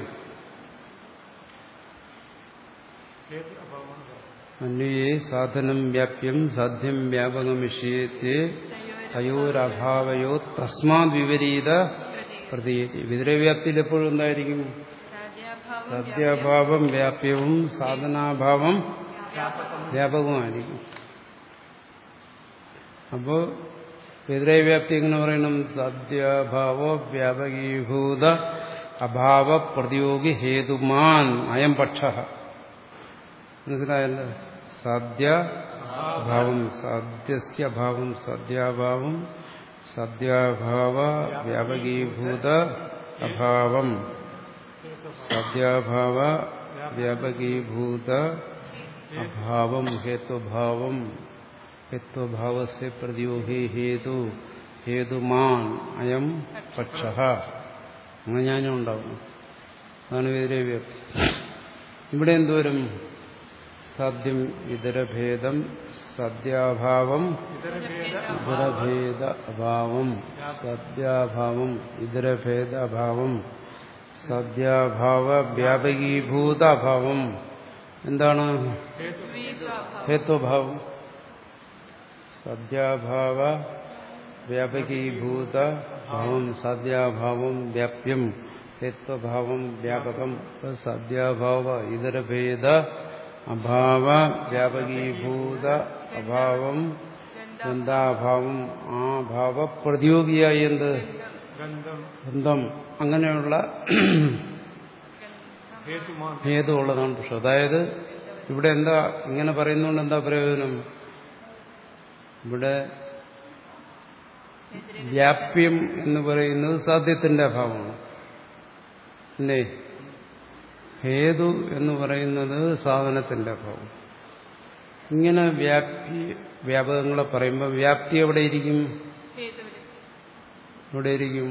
അന്വയേ സാധനം വ്യാപ്യം സാധ്യം വ്യാപകമിഷ്യത്തെ തയോരഭാവയോ തസ്മാത് വിപരീത പ്രതീയതി. വിതരവ്യാപ്തിയിൽ എപ്പോഴും എന്തായിരിക്കും? സദ്യാഭാവം വ്യാപ്യവും സാധനാഭാവം വ്യാപകവുമായിരിക്കും. അപ്പോ വിതരവ്യാപ്തി എങ്ങനെ പറയണം? സദ്യാഭാവോ വ്യാപകീഭൂത അഭാവ പ്രതിയോഗി ഹേതുമാൻ അയം പക്ഷ. മനസ്സിലായല്ലോ? സാധ്യഭാവം സാധ്യസ്യഭാവം സദ്യാഭാവം സദ്യാഭാവ വ്യാപകീഭൂത അഭാവം സദ്യാഭാവ വ്യാപകീഭൂത അഭാവം ഹേത്വഭാവം ഹേത്വഭാവസ്യ പ്രതിയോഗി ഹേതു ഹേതുമാൻ അയം പക്ഷ. അങ്ങനെ ഞാനും ഉണ്ടാവും. അതാണ് വിതരവ്യാപ്തി. ഇവിടെ എന്തോരും? സാധ്യം ഇതരഭേദം സദ്യാഭാവം ഇതരഭേദ അഭാവം സദ്യാഭാവം ഇതരഭേദ അഭാവം സദ്യാഭാവ വ്യാപകീഭൂത അഭാവം. എന്താണ്? ഹേത്വഭാവം. സദ്യാഭാവ വ്യാപകീഭൂത ഭാവം സദ്യാഭാവം വ്യാപ്യം ഹേത്വഭാവം വ്യാപകം സദ്യാഭാവ ഇതരഭേദ അഭാവ വ്യാപകീഭൂത അഭാവം ഗന്ധാഭാവം. ആ ഭാവ പ്രതിയോഗിയായി എന്ത്? ഗന്ധം. അങ്ങനെയുള്ള ഹേതു ഉള്ളതാണ് പക്ഷെ. അതായത് ഇവിടെ എന്താ ഇങ്ങനെ പറയുന്നതുകൊണ്ട് എന്താ പ്രയോജനം? ഇവിടെ വ്യാപ്യം എന്ന് പറയുന്നത് സാധ്യത്തിന്റെ അഭാവമാണ്. അല്ലേ? ഹേതു എന്ന് പറയുന്നത് സാധനത്തിന്റെ അഭാവം. ഇങ്ങനെ വ്യാപ്തി വ്യാപകങ്ങളെ പറയുമ്പോൾ വ്യാപ്തി എവിടെയിരിക്കും? എവിടെയിരിക്കും?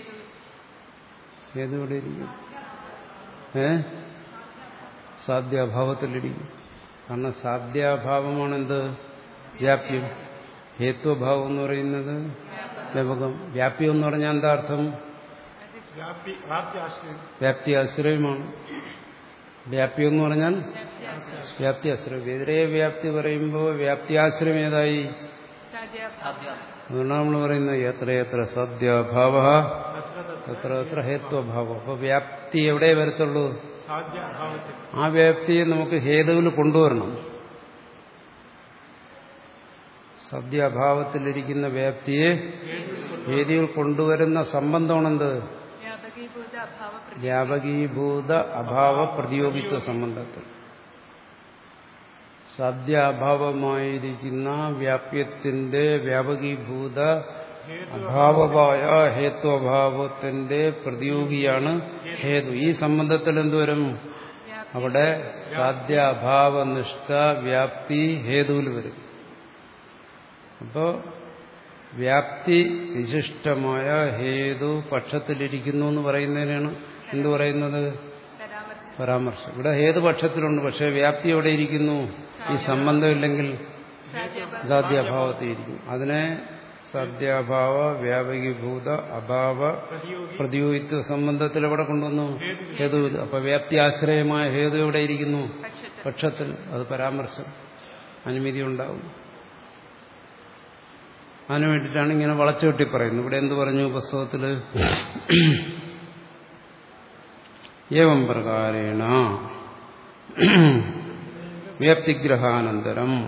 ഹേതു എവിടെയിരിക്കും? ഏ സാധ്യാഭാവത്തിലിരിക്കും. കാരണം സാധ്യാഭാവമാണ് എന്ത്? വ്യാപ്യം. ഹേത്വഭാവം എന്ന് പറയുന്നത് വ്യാപകം. വ്യാപ്യം എന്ന് പറഞ്ഞാൽ എന്താ അർത്ഥം? വ്യാപ്തി ആശ്രയമാണ്. വ്യാപ്യം എന്ന് പറഞ്ഞാൽ വ്യാപ്തി ആശ്രയം. എതിരെ വ്യാപ്തി പറയുമ്പോൾ വ്യാപ്തിയാശ്രയം ഏതായി? അതുകൊണ്ടാണ് നമ്മൾ പറയുന്നത് എത്ര എത്ര സദ്യാഭാവ എത്ര എത്ര ഹേത്വഭാവം. അപ്പൊ വ്യാപ്തി എവിടെ വരത്തുള്ളൂ? ആ വ്യാപ്തിയെ നമുക്ക് ഹേതുവിൽ കൊണ്ടുവരണം. സദ്യാഭാവത്തിലിരിക്കുന്ന വ്യാപ്തിയെ ഹേതുവിൽ കൊണ്ടുവരുന്ന സംബന്ധമാണെന്ത്? വ്യാപകീഭൂത അഭാവ പ്രതിയോഗിത്വ സംബന്ധത്തിൽ. സാധ്യാഭാവമായിരിക്കുന്ന വ്യാപ്യത്തിന്റെ വ്യാപകീഭൂത അഭാവമായ ഹേത്വഭാവത്തിന്റെ പ്രതിയോഗിയാണ് ഹേതു. ഈ സംബന്ധത്തിൽ എന്തുവരും? അവിടെ സാധ്യാഭാവനിഷ്ഠ വ്യാപ്തി ഹേതുവിൽ വരും. അപ്പോ വ്യാപ്തി വിശിഷ്ടമായ ഹേതു പക്ഷത്തിലിരിക്കുന്നു എന്ന് പറയുന്നതിനാണ് എന്ത് പറയുന്നത്? പരാമർശം. ഇവിടെ ഹേതു പക്ഷത്തിലുണ്ട്, പക്ഷെ വ്യാപ്തി എവിടെ ഇരിക്കുന്നു? ഈ സംബന്ധമില്ലെങ്കിൽ സാധ്യാഭാവത്തിൽ ഇരിക്കും. അതിനെ സാധ്യാഭാവ വ്യാപകീഭൂത അഭാവ പ്രതിയോഗിത്വ സംബന്ധത്തിൽ എവിടെ കൊണ്ടുവന്നു? ഹേതുവിൽ. അപ്പൊ വ്യാപ്തി ആശ്രയമായ ഹേതു എവിടെ ഇരിക്കുന്നു? പക്ഷത്തിൽ പക്ഷത്തിൽ. അത് പരാമർശം, അനുമതി ഉണ്ടാവും. അതിനു വേണ്ടിയിട്ടാണ് ഇങ്ങനെ വളച്ചുകെട്ടി പറയുന്നത്. ഇവിടെ എന്ത് പറഞ്ഞു പുസ്തകത്തില്? ഏവം പ്രകാരേണ വ്യാപ്തിഗ്രഹാനന്തരം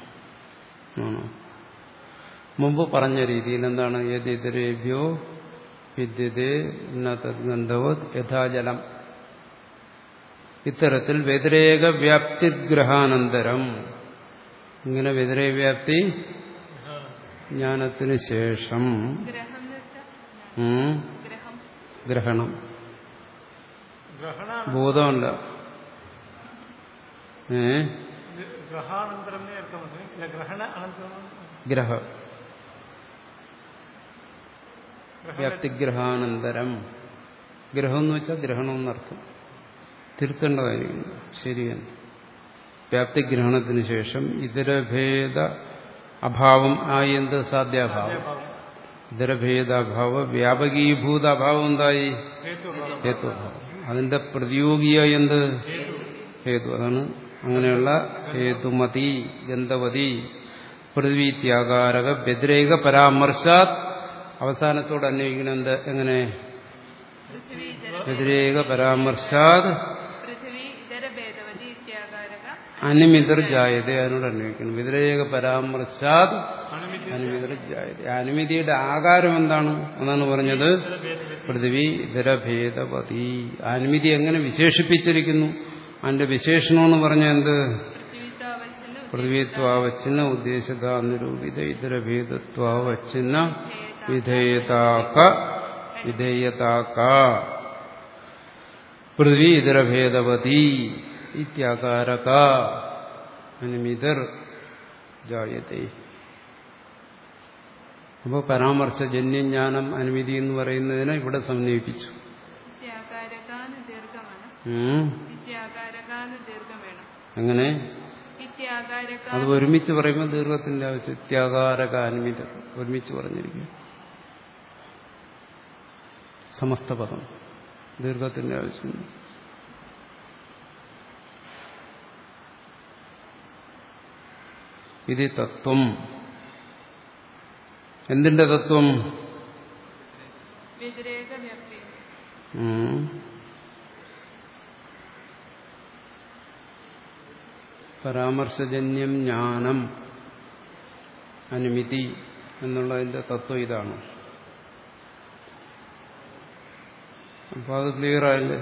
മുമ്പ് പറഞ്ഞ രീതിയിൽ എന്താണ്? യതിതരേഭ്യോ വിദ്യതേ ന തദ്ഗന്ധവത് യഥാജലം. ഇത്തരത്തിൽ വ്യതിരേക വ്യാപ്തിഗ്രഹാനന്തരം, ഇങ്ങനെ വ്യതിരേക വ്യാപ്തി ജ്ഞാനത്തിന് ശേഷം ഗ്രഹം എന്ന് വെച്ചാൽ ഉം, ഗ്രഹം ഗ്രഹണം ബോധമല്ല. ഏ ഗ്രഹ വ്യാപ്തിഗ്രഹാനന്തരം. ഗ്രഹം എന്ന് വെച്ചാൽ ഗ്രഹണം എന്നർത്ഥം. തിരുത്തേണ്ട കാര്യമില്ല, ശരിയാണ്. വ്യാപ്തിഗ്രഹണത്തിന് ശേഷം ഇതരഭേദ അഭാവം ആയി. എന്ത്? സാധ്യാഭാവം. ഇതരഭേദാഭാവ വ്യാപകീഭൂത അഭാവം എന്തായി? ഹേതുഭാവം. അതിന്റെ പ്രതിയോഗിയായി എന്ത്? ഹേതു. അതാണ് അങ്ങനെയുള്ള ഹേതുമതി ഗന്ധവതി പൃഥ്വീത്യാകാരക വ്യതിരേക പരാമർശാത്. അവസാനത്തോട് അന്വയിക്കണം. എന്ത്? എങ്ങനെ? പൃഥ്വി ഇതര വ്യതിരേക പരാമർശാത് പൃഥ്വി ഇതര ഭേദവതി ഇത്യാകാരക അനുമിതർ ജായത. അതിനോട് അന്വയിക്കണം. വ്യതിരേക പരാമർശാത് അനുമിതർ ജായത. അനുമതിയുടെ ആകാരം എന്താണ്? എന്നാണ് പറഞ്ഞത്. പൃഥ്വി ഇതരഭേദവതി. അനുമതി എങ്ങനെ വിശേഷിപ്പിച്ചിരിക്കുന്നു? അതിന്റെ വിശേഷണമെന്ന് പറഞ്ഞ എന്ത്? പൃഥ്വിത്വാവച്ഛിന്ന പൃഥ്വിത്വാവച്ഛിന്ന ഉദ്ദേശത നിരൂപിത ഇതരഭേദത്വാവച്ഛിന്ന വിധേയതാക്ക വിധേയതാക്ക പൃഥ്വി ഇതരഭേദവതി ഇത്യാകാരക അനുമിതർ ജായതേ. അപ്പോൾ പരാമർശജന്യജ്ഞാനം അനുമതി എന്ന് പറയുന്നതിനെ ഇവിടെ സമന്വയിപ്പിച്ചു. ഇത്യാകാരകാന്ന് ദീർഘമാണ്. ഉം. ഇത്യാകാരകാന്ന് ദീർഘം വേണം. അങ്ങനെ ഇത്യാകാരക അത് ഒരുമിച്ച് പറയുമ്പോൾ ദീർഘത്തിന്റെ ആവശ്യം. ഇത്യാകാരക അനുമിതർ ഒരുമിച്ച് പറഞ്ഞിരിക്കും. സമസ്ത പദം ദീർഘത്തിന്റെ ആവശ്യമില്ല. ഇത് തത്വം. എന്തിന്റെ തത്വം? വ്യതിരേക വ്യാപ്തി. ഉം. പരാമർശജന്യം ജ്ഞാനം അനുമതി എന്നുള്ളതിന്റെ തത്വം ഇതാണ്. അപ്പൊ അത് ക്ലിയർ ആയില്ലേ?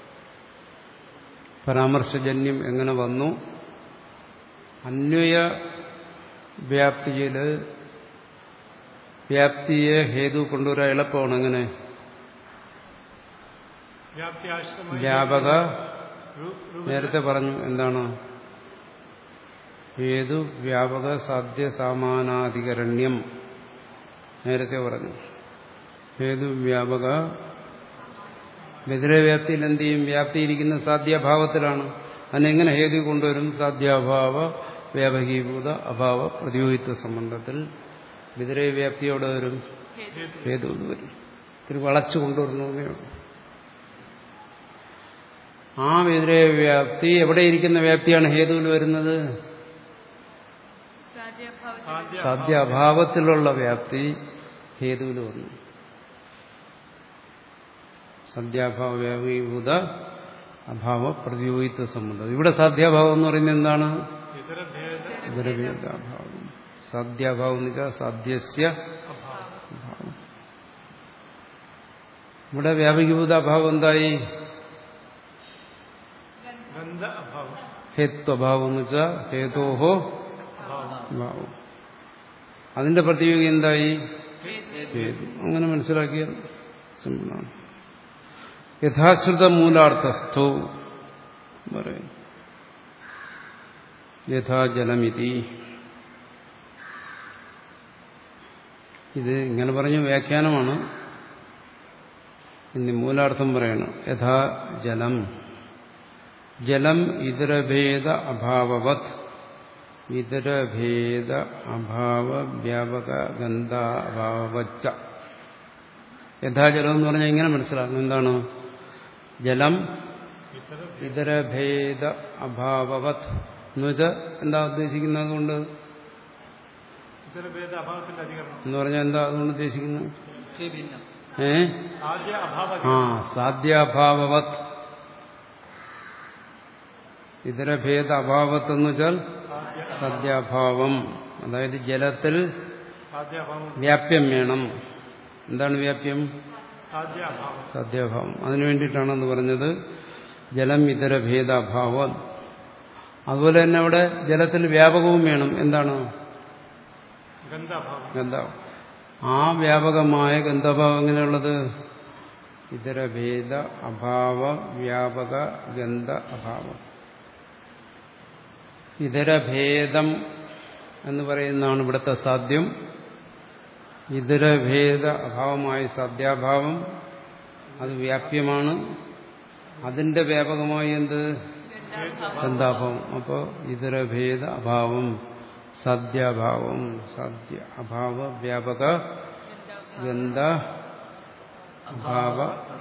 പരാമർശജന്യം എങ്ങനെ വന്നു? അന്വയ വ്യാപ്തിയില് വ്യാപ്തിയെ ഹേതു കൊണ്ടുവരാൻ എളുപ്പമാണ്. എങ്ങനെ? വ്യാപക നേരത്തെ പറഞ്ഞു. എന്താണ്? ഹേതു വ്യാപക സാധ്യ സാമാനാധികരണ്യം നേരത്തെ പറഞ്ഞു. ഹേതു വ്യാപക വ്യതിരവ്യാപ്തിയിൽ എന്ത് ചെയ്യും? വ്യാപ്തിയിരിക്കുന്ന സാധ്യാഭാവത്തിലാണ്. അതിനെങ്ങനെ ഹേതു കൊണ്ടുവരും? സാധ്യാഭാവ വ്യാപകീഭൂത അഭാവ പ്രതിയോഗിത്വ സംബന്ധത്തിൽ വ്യതിരവ്യാപ്തിയോടെ വരും. ഹേതു വരും. ഇത്തിരി വളച്ചു കൊണ്ടുവരുന്നതേ ഉള്ളൂ. ആ വ്യതിരവ്യാപ്തി എവിടെയിരിക്കുന്ന വ്യാപ്തിയാണ് ഹേതുവിൽ വരുന്നത്? സാധ്യഭാവത്തിൽ സാധ്യാഭാവത്തിലുള്ള വ്യാപ്തി ഹേതുവിൽ വന്നു. സാധ്യാഭാവ വ്യാപീഭൂത അഭാവ പ്രതിയോഗിത്വ സംബന്ധം. ഇവിടെ സാധ്യാഭാവം എന്ന് പറയുന്നത് എന്താണ്? ഇതരഭേദാഭാവം. സാധ്യാഭാവം എന്ന് വെച്ചാൽ സാധ്യസ്യ അഭാവം. ഇവിടെ വ്യാപകീഭൂത അഭാവം എന്തായി? ഹേത്വഭാവം എന്ന് വെച്ചാൽ ഹേതോഹോ ഭാവം. അതിന്റെ പ്രതിയോഗി എന്തായി? ഹേതു. അങ്ങനെ മനസ്സിലാക്കിയാൽ സിമ്പിളാണ്. യഥാശ്രുത മൂലാർത്ഥസ്ഥോ പറയും. യഥാജലമിതി. ഇത് ഇങ്ങനെ പറഞ്ഞ വ്യാഖ്യാനമാണ്. ഇനി മൂലാർത്ഥം പറയണം. യഥാ ജലം. ജലം ഇതരഭേദ അഭാവവത് ഇതരഭേദ അഭാവ വ്യാപക ഗന്ധാഭാവച്ച. യഥാജലം എന്ന് പറഞ്ഞാൽ ഇങ്ങനെ മനസ്സിലാക്കും. എന്താണ് ജലം ഇതരഭേദ അഭാവവത് എന്ന് വെച്ചാൽ എന്താ ഉദ്ദേശിക്കുന്നത് കൊണ്ട് എന്ന് പറഞ്ഞാൽ എന്താ അതുകൊണ്ട് ഉദ്ദേശിക്കുന്നത്? ഏ ആ സാധ്യാഭാവവത്. ഇതരഭേദ അഭാവത്ത് എന്ന് വെച്ചാൽ സാധ്യാഭാവം. അതായത് ജലത്തിൽ വ്യാപ്യം വേണം. എന്താണ് വ്യാപ്യം? സാധ്യാഭാവം. അതിനു വേണ്ടിയിട്ടാണെന്ന് പറഞ്ഞത് ജലം ഇതരഭേദാഭാവം. അതുപോലെ തന്നെ അവിടെ ജലത്തിൽ വ്യാപകവും വേണം. എന്താണ്? ഗന്ധാഭാവം. ആ വ്യാപകമായ ഗന്ധഭാവം എങ്ങനെയുള്ളത്? ഇതരഭേദ അഭാവ വ്യാപക ഗന്ധ അഭാവം. ഇതരഭേദം എന്ന് പറയുന്നതാണ് ഇവിടുത്തെ സാധ്യം. ഇതരഭേദ അഭാവമായ സാധ്യാഭാവം അത് വ്യാപ്യമാണ്. അതിന്റെ വ്യാപകമായി എന്ത്? ഗന്ധാഭാവം. അപ്പോൾ ഇതരഭേദ അഭാവം സാധ്യാഭാവം സാധ്യ അഭാവ വ്യാപക ഗന്ധ അഭാവ.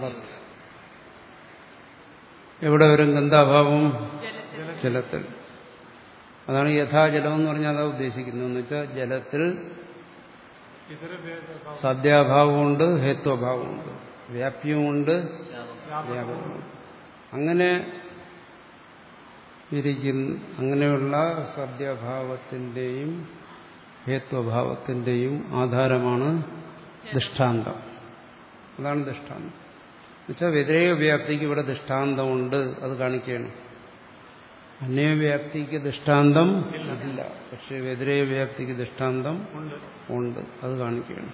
എവിടെ വരും ഗന്ധാഭാവം? ജലത്തിൽ. അതാണ് യഥാജലം എന്ന് പറഞ്ഞാൽ അതാ ഉദ്ദേശിക്കുന്നത്. എന്ന് വെച്ചാൽ ജലത്തിൽ സാധ്യാഭാവമുണ്ട്, ഹേത്വഭാവമുണ്ട്, വ്യാപ്യമുണ്ട്, വ്യാപകമുണ്ട്. അങ്ങനെ ഇരിക്കുന്ന അങ്ങനെയുള്ള സാധ്യാഭാവത്തിന്റെയും ഹേത്വഭാവത്തിന്റെയും ആധാരമാണ് ദൃഷ്ടാന്തം. അതാണ് ദൃഷ്ടാന്തം. എന്നുവെച്ചാൽ വ്യതിരേക വ്യാപ്തിക്ക് ഇവിടെ ദൃഷ്ടാന്തമുണ്ട്, അത് കാണിക്കുകയാണ്. അന്യവ്യാപ്തിക്ക് ദൃഷ്ടാന്തം ഇല്ല, പക്ഷെ വ്യതിരേക വ്യാപ്തിക്ക് ദൃഷ്ടാന്തം ഉണ്ട്, അത് കാണിക്കുകയാണ്.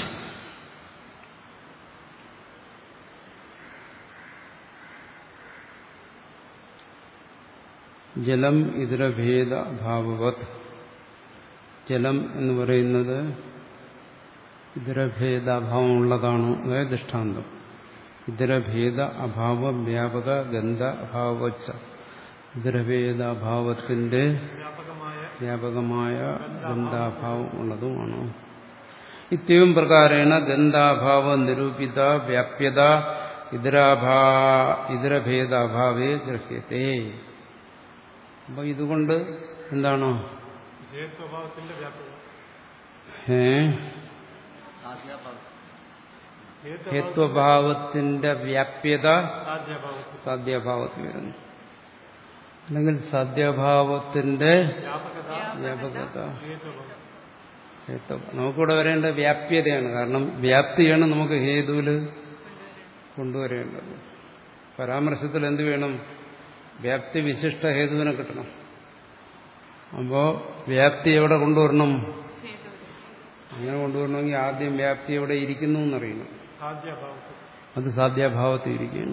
ജലം ഇതരഭേദ അഭാവവത്. ജലം എന്ന് പറയുന്നത് ഇതരഭേദാഭാവമുള്ളതാണ്, അതായത് ദൃഷ്ടാന്തം. ഇതരഭേദ അഭാവ വ്യാപക ഗന്ധ അഭാവച്ച. ഇതരഭേദാഭാവത്തിന്റെ വ്യാപകമായ ഗന്ധാഭാവം ഉള്ളതുമാണ്. ഇത്യവും പ്രകാരേണ ഗന്ധാഭാവ നിരൂപിത വ്യാപ്യത ഇതരാഭാ ഇതരഭേദാഭാവേ ഗ്രഹ്യത്തെ. അപ്പൊ ഇതുകൊണ്ട് എന്താണ്? ഏ ഹേത്വഭാവത്തിന്റെ വ്യാപ്യത സാധ്യഭാവത്തിൽ വരുന്നു, അല്ലെങ്കിൽ സാധ്യഭാവത്തിന്റെ വ്യാപകത ഹേത്വ. നമുക്കിവിടെ വരേണ്ട വ്യാപ്യതയാണ്. കാരണം വ്യാപ്തിയാണ് നമുക്ക് ഹേതുവിൽ കൊണ്ടുവരേണ്ടത്. പരാമർശത്തിൽ എന്ത് വേണം? വ്യാപ്തി വിശിഷ്ട ഹേതുവിനെ കിട്ടണം. അപ്പോ വ്യാപ്തി എവിടെ കൊണ്ടുവരണം? അങ്ങനെ കൊണ്ടുവരണമെങ്കിൽ ആദ്യം വ്യാപ്തി എവിടെ ഇരിക്കുന്നു എന്നറിയണം. അത് സാധ്യാഭാവത്തിൽ ഇരിക്കുകയാണ്.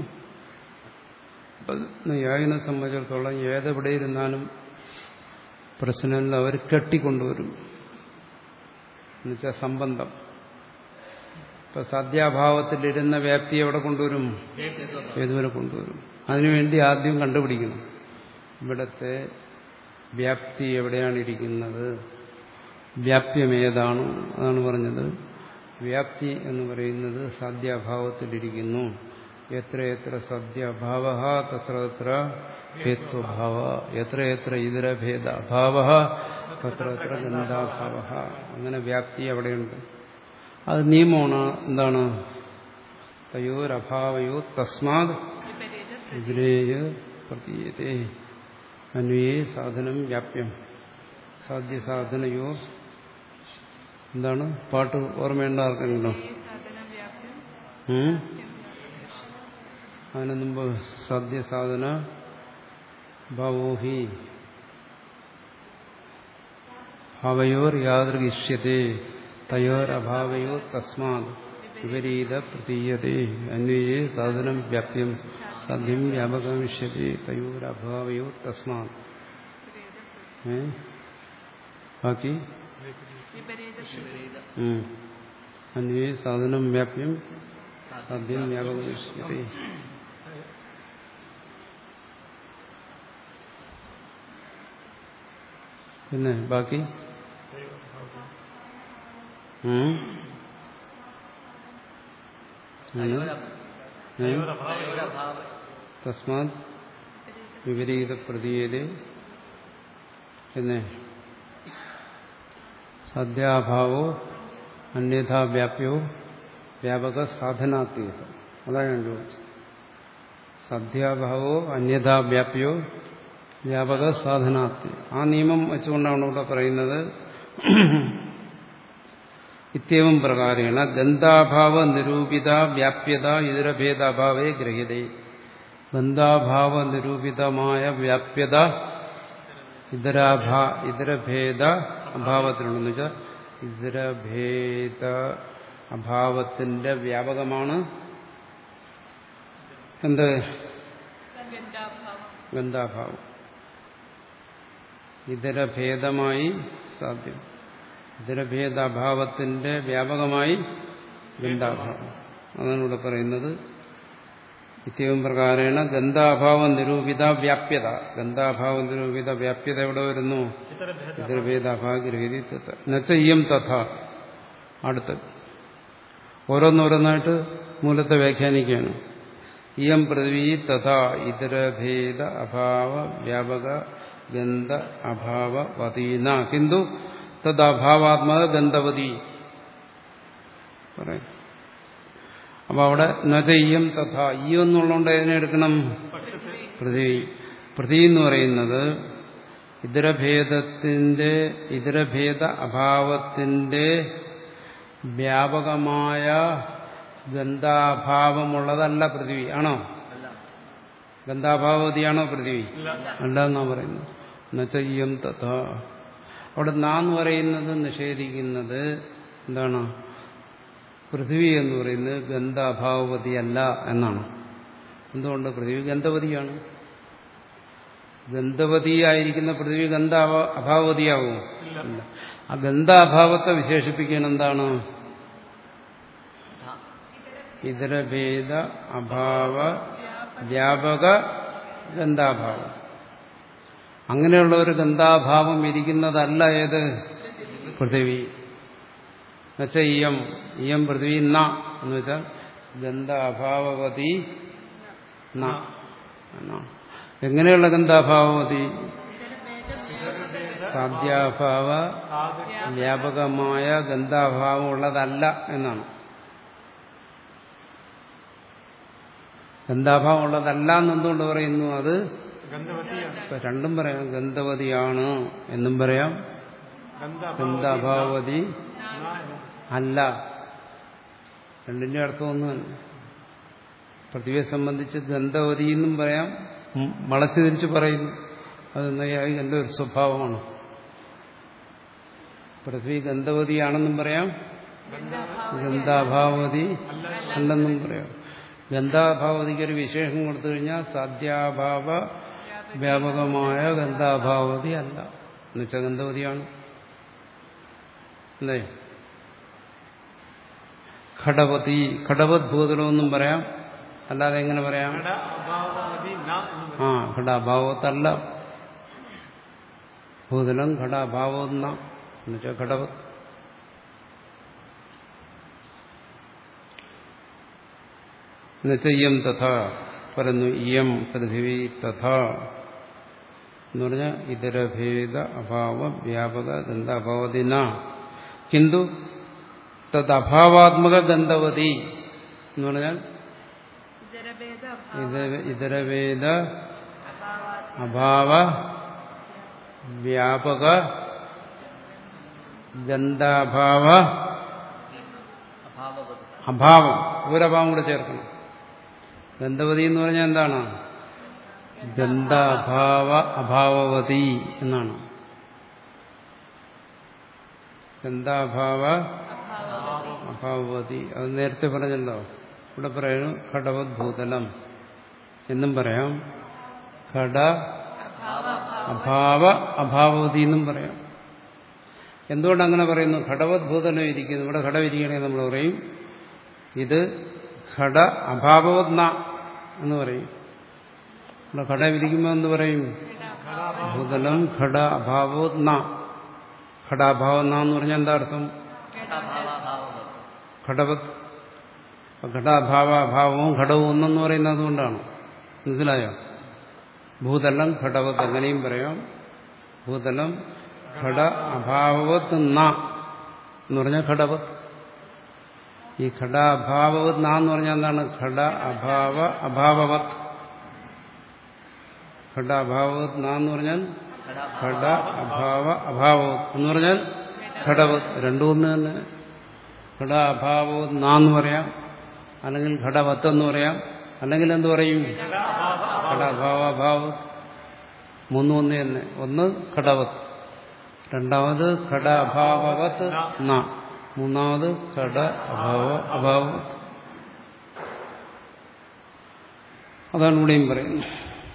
യാഗിനെ സംബന്ധിച്ചിടത്തോളം ഏതെവിടെ ഇരുന്നാലും പ്രശ്നം അവർ കെട്ടിക്കൊണ്ടുവരും, എന്നുവെച്ചാൽ സംബന്ധം. ഇപ്പൊ സാധ്യാഭാവത്തിലിരുന്ന വ്യാപ്തി എവിടെ കൊണ്ടുവരും? ഏതുവരെ കൊണ്ടുവരും. അതിനുവേണ്ടി ആദ്യം കണ്ടുപിടിക്കണം ഇവിടത്തെ വ്യാപ്തി എവിടെയാണ് ഇരിക്കുന്നത്, വ്യാപ്യം ഏതാണ്. അതാണ് പറഞ്ഞത് വ്യാപ്തി എന്ന് പറയുന്നത് സാധ്യാഭാവത്തിലിരിക്കുന്നു. എത്ര എത്ര സദ്യഭാവ തത്ര തത്ര ഹേത്വഭാവ, എത്ര എത്ര ഇതരഭേദ അഭാവ തത്ര തത്ര ഗന്ധാഭാവ. അങ്ങനെ വ്യാപ്തി അവിടെയുണ്ട്. അത് നിയമമാണ്. എന്താണ്? തയോരഭാവയോ തസ്മാത് വിഗ്രേയ പ്രതീയതേ അന്വയേ സാധനം വ്യാപ്യം സാധ്യസാധനയോ. എന്താണ് പാട്ട് ഓർമ്മയുണ്ട ആർക്കെങ്കിലും? അതിന് മുമ്പ് സാധ്യസാധന ഭാവോഹി ഭാവയോർ യാദൃഗിഷ്യത്തെ തയോരഭാവയോ തസ്മാത് വിപരീത പ്രതീയതേ അന്വയേ സാധനം വ്യാപ്യം സാധ്യം വ്യാപകമിഷ്യത്തെ തയോരഭാവയോ തസ്മാത്. ഏ ബാക്കി അന്വയേ സാധനം വ്യാപ്യം സാധ്യം വ്യാപകമിഷ്യത്തെ. പിന്നെ ബാക്കി ഉം? ആണ്? ഏ? തസ്മാത് വിപരീത പ്രതീയത പിന്നെ സദ്യാഭാവോ അന്യഥാ വ്യാപ്യോ വ്യാപക സാധനാത്മീയ. അതാണ് ഞാൻ ചോദിച്ചത്. സദ്യാഭാവോ അന്യഥാ വ്യാപ്യോ വ്യാപക സാധനാത്മീയ. ആ നിയമം വെച്ചുകൊണ്ടാണ് ഇവിടെ പറയുന്നത്. ഇത്യവും പ്രകാരേണ ഗന്ധാഭാവ നിരൂപിത വ്യാപ്യത ഇതരഭേദാഭാവേ ഗ്രഹ്യതേ. ഗന്ധാഭാവ നിരൂപിതമായ വ്യാപ്യത ഇതരാഭാ ഇതരഭേദ അഭാവത്തിലുണ്ടെന്ന് വെച്ചാൽ ഇതരഭേദ അഭാവത്തിന്റെ വ്യാപകമാണ് എന്ത്? ഗന്ധാഭാവം. ഇതരഭേദമായി സാധ്യം. ഇതരഭേദാഭാവത്തിന്റെ വ്യാപകമായി ഗന്ധാഭാവം. അതാണ് ഇവിടെ പറയുന്നത്. ഇത്യവും പ്രകാരേണ ഗന്ധാഭാവ നിരൂപിത വ്യാപ്യത. ഗന്ധാഭാവ നിരൂപിത വ്യാപ്യത എവിടെ വരുന്നു? ഇതരഭേദാഭാവഗ്രഹീതി നച്ചയ്യം തഥ. അടുത്ത് ഓരോന്നോരോന്നായിട്ട് മൂലത്തെ വ്യാഖ്യാനിക്കുകയാണ്. ഇയം പൃഥ്വി തഥാ ഇതരഭേദ അഭാവ വ്യാപക ഗന്ധ അഭാവവതീന കിന്തു തദ്ഭാവാത്മക ഗന്ധവതി പറയും. അപ്പൊ അവിടെ നചയ്യം തഥാ ഈ എന്നുള്ളതുകൊണ്ട് അതിനെ എടുക്കണം പൃഥ്വി. പൃഥ്വി എന്ന് പറയുന്നത് ഇതരഭേദത്തിന്റെ ഇതരഭേദ അഭാവത്തിന്റെ വ്യാപകമായ ഗന്ധാഭാവമുള്ളതല്ല പൃഥ്വി. ആണോ? ഗന്ധാഭാവതിയാണോ പൃഥ്വി? അല്ല എന്നാ പറയുന്നത്. നചയ്യം തഥാ. അവിടെ നാന്ന് പറയുന്നത് നിഷേധിക്കുന്നത് എന്താണ്? പൃഥ്വി എന്ന് പറയുന്നത് ഗന്ധാഭാവതിയല്ല എന്നാണ്. എന്തുകൊണ്ട്? പൃഥ്വി ഗന്ധവതിയാണ്. ഗന്ധവതിയായിരിക്കുന്ന പൃഥ്വി ഗന്ധ അഭാവതിയാവും? അല്ല. ആ ഗന്ധാഭാവത്തെ വിശേഷിപ്പിക്കാൻ എന്താണ്? ഇതരഭേദ അഭാവ വ്യാപക ഗന്ധാഭാവം. അങ്ങനെയുള്ള ഒരു ഗന്ധാഭാവം ഇരിക്കുന്നതല്ല ഏത്? പൃഥ്വി. എന്നുവെച്ചാൽ ഇയം ഇയം പൃഥ്വി ന എന്ന് വെച്ചാൽ ഗന്ധാഭാവവതി ന. എങ്ങനെയുള്ള ഗന്ധാഭാവവതി? സാധ്യാഭാവ വ്യാപകമായ ഗന്ധാഭാവം ഉള്ളതല്ല എന്നാണ്. ഗന്ധാഭാവം ഉള്ളതല്ല എന്നെന്തുകൊണ്ട് പറയുന്നു? അത് രണ്ടും പറയാം. ഗന്ധവതിയാണ് എന്നും പറയാം, ഗന്ധാഭാവതി അല്ല. രണ്ടിന്റെ അർത്ഥം ഒന്നുമല്ല. പൃഥ്വിയെ സംബന്ധിച്ച് ഗന്ധവതി എന്നും പറയാം, വളച്ചു തിരിച്ച് പറയുന്നു. അത് എന്റെ ഒരു സ്വഭാവമാണ്. പൃഥ്വി ഗന്ധവതിയാണെന്നും പറയാം, ഗന്ധാഭാവതി അല്ലെന്നും പറയാം. ഗന്ധാഭാവതിക്ക് ഒരു വിശേഷം കൊടുത്തു കഴിഞ്ഞാൽ സാധ്യാഭാവ വ്യാപകമായ ഗന്ധാഭാവതി അല്ല എന്നുവെച്ചാൽ ഗന്ധവതിയാണ് അല്ലേ. ഘടവതി ഘടവത് ഭൂതലമെന്നും പറയാം. അല്ലാതെ എങ്ങനെ പറയാം? ആ ഘടാഭാവത്തല്ല ഭൂതലം, ഘടാഭാവന്ന എന്നുവെച്ചാൽ ഘടവത്. എന്നുവെച്ചാൽ തഥാ പറഞ്ഞു. ഇയം പൃഥിവി തഥാ എന്ന് പറഞ്ഞാൽ ഇതരഭേദ അഭാവ വ്യാപക ഗന്ധാഭാവതിന കിന്തു തദ്ഭാവാത്മക ഗന്ധവതി എന്ന് പറഞ്ഞാൽ ഇതരഭേദ അഭാവ വ്യാപക ഗന്ധാഭാവ അഭാവം ഒരഭാവം കൂടെ ചേർക്കണം. ഗന്ധവതി എന്ന് പറഞ്ഞാൽ എന്താണ്? ഗന്ധാഭാവ അഭാവവതി എന്നാണ്. ഗന്ധാഭാവ അഭാവവതി അത് നേരത്തെ പറഞ്ഞല്ലോ. ഇവിടെ പറയുന്നു ഘടവത് ഭൂതലം എന്നും പറയാം, ഘട അഭാവ അഭാവവതി എന്നും പറയാം. എന്തുകൊണ്ട് അങ്ങനെ പറയുന്നു? ഘടവത് ഭൂതലം ഇരിക്കുന്നു. ഇവിടെ ഘടം ഇരിക്കണമെങ്കിൽ നമ്മൾ പറയും ഇത് ഘട അഭാവവത്ന എന്ന് പറയും. ഇവിടെ ഘടം ഇരിക്കുമ്പോൾ എന്ന് പറയും ഭൂതലം ഘട അഭാവവത്ന ഘടാഭാവം എന്നാന്ന് പറഞ്ഞാൽ എന്താ അർത്ഥം? ഘടഭാവാഭാവം. ഘടവത്. ഘടാഭാവാഭാവവും ഘടവും ഒന്നെന്ന് പറയുന്നത് കൊണ്ടാണ്. മനസ്സിലായോ? ഭൂതലം ഘടവത് അങ്ങനെയും പറയാം. ഭൂതലം ഘട അഭാവവത് ന എന്ന് പറഞ്ഞാൽ ഘടവത്. ഈ ഘടാഭാവവത് ന എന്ന് പറഞ്ഞാൽ എന്താണ്? ഘട അഭാവ അഭാവവത്. ഘട അഭാവവത് ന എന്ന് പറഞ്ഞാൽ ഘട അഭാവ അഭാവവത് എന്ന് പറഞ്ഞാൽ ഘടവത്. രണ്ടും ഒന്ന് തന്നെ. ഘട അഭാവവത് ന എന്ന് പറയാം, അല്ലെങ്കിൽ ഘടവത്ത് എന്ന് പറയാം, അല്ലെങ്കിൽ എന്ത് പറയും? ഘട അഭാവ അഭാവവത്. മൂന്നും ഒന്ന് തന്നെ. ഒന്ന് ഘടവത്, രണ്ടാമത് ഘട അഭാവവത് ന, മൂന്നാമത് ഘട അഭാവ അഭാവവത്. അതാണ് ഇവിടെയും പറയുന്നത്.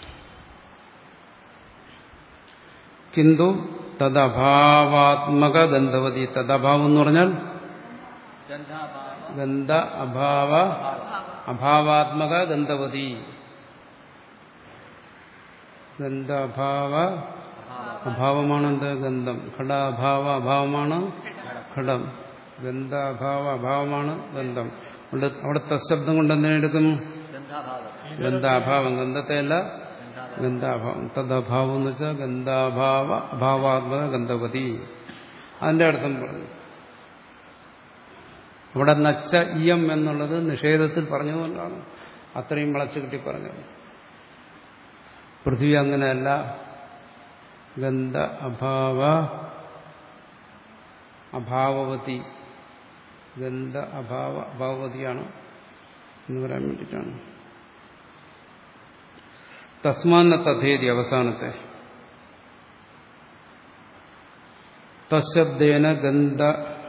കിന്തു തദഭാവാത്മക ഗന്ധവതി. തദഭാവം എന്ന് പറഞ്ഞാൽ ഗന്ധ അഭാവ അഭാവാത്മക ഗന്ധവതി. ഗന്ധാഭാവ അഭാവമാണ് എന്ത്? ഗന്ധം. ഘടാഭാവ അഭാവമാണ് ഘടം. ഗന്ധാഭാവ അഭാവമാണ് ഗന്ധം. അവിടെ തശബ്ദം കൊണ്ട് എന്തിനെടുക്കും? ഗന്ധാഭാവം. ഗന്ധത്തെയല്ല, ഗന്ധാഭാവം. തദഭാവം എന്ന് വെച്ചാൽ ഗന്ധാഭാവ അഭാവാത്മക ഗന്ധവതി. അതിന്റെ അർത്ഥം പറഞ്ഞു. അവിടെ നച്ച ഇയം എന്നുള്ളത് നിഷേധത്തിൽ പറഞ്ഞതുകൊണ്ടാണ് അത്രയും വളച്ചു കിട്ടി പറഞ്ഞത്. പൃഥ്വി അങ്ങനെയല്ല. ഗന്ധ അഭാവ അഭാവവതി. ഗന്ധ അഭാവ അഭാവവതിയാണ് എന്ന് പറയാൻ വേണ്ടിയിട്ടാണ്. തസ്മാന്ന തഥേതി അവസാനത്തെ തശബ്ദേന ഗന്ധ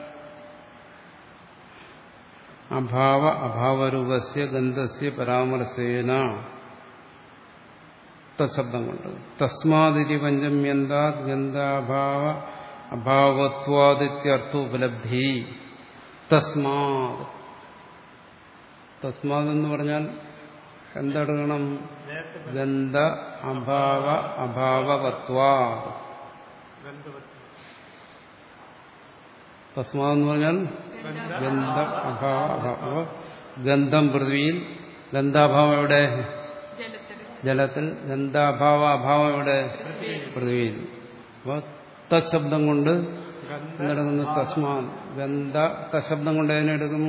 അഭാവ അഭാവരൂപസ്യ ഗന്ധസ്യ പരാമർശേന. തശബ്ദം കൊണ്ട് തസ്മാദിതി പഞ്ചമ്യന്താത് ഗന്ധാഭാവ അഭാവത്വാദിത്യർത്ഥോപലബ്ധി. തസ്മാത്. തസ്മാത് എന്ന് പറഞ്ഞാൽ എന്തെടുക്കണം? ഗന്ധ അഭാവ അഭാവവത്വാ. തസ്മാത് എന്ന് പറഞ്ഞാൽ ഗന്ധ അഭാവ അഭാവ. ഗന്ധം പൃഥ്വിയിൽ, ഗന്ധാഭാവം എവിടെ? ജലത്തിൽ. ഗന്ധാഭാവ അഭാവം എവിടെ? പൃഥ്വിയിൽ. അപ്പൊ തശബ്ദം കൊണ്ട് എന്തെടുക്കുന്നു? തസ്മാ. ഗന്ധ തശബ്ദം കൊണ്ട് അതിനെടുക്കും?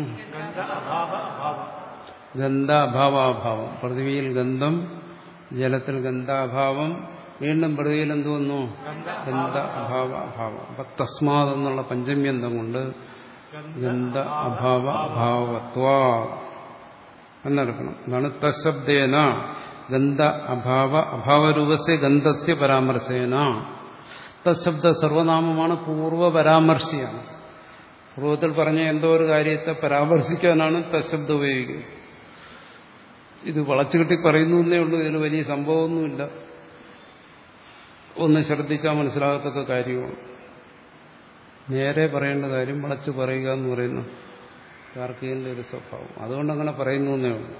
ഗന്ധ അഭാവാഭാവം. പൃഥ്വിയിൽ ഗന്ധം, ജലത്തിൽ ഗന്ധാഭാവം, വീണ്ടും പൃഥ്വിയിൽ എന്ത് വന്നു? ഗന്ധ അഭാവ അഭാവം. അപ്പൊ തസ്മാത് എന്നുള്ള പഞ്ചമ്യന്തം കൊണ്ട് ഗന്ധ അഭാവ അഭാവത്വാ എന്നെടുക്കണം. അതാണ് തശബ്ദേന ഗന്ധ അഭാവ അഭാവരൂപസ്യ ഗന്ധസ്യ പരാമർശേന. തശബ്ദ സർവനാമമാണ്, പൂർവ്വ പരാമർശിയാണ്. പൂർവ്വത്തിൽ പറഞ്ഞ എന്തോ ഒരു കാര്യത്തെ പരാമർശിക്കാനാണ് തശബ്ദം ഉപയോഗിക്കുന്നത്. ഇത് വളച്ചുകെട്ടി പറയുന്നു എന്നേ ഉള്ളൂ. ഇതിന് വലിയ സംഭവമൊന്നുമില്ല. ഒന്ന് ശ്രദ്ധിച്ചാൽ മനസ്സിലാകത്തക്ക കാര്യമാണ്. നേരെ പറയേണ്ട കാര്യം വളച്ചു പറയുക എന്ന് പറയുന്ന താർക്കികന്റെ ഒരു സ്വഭാവം. അതുകൊണ്ടങ്ങനെ പറയുന്നു എന്നേ ഉള്ളൂ.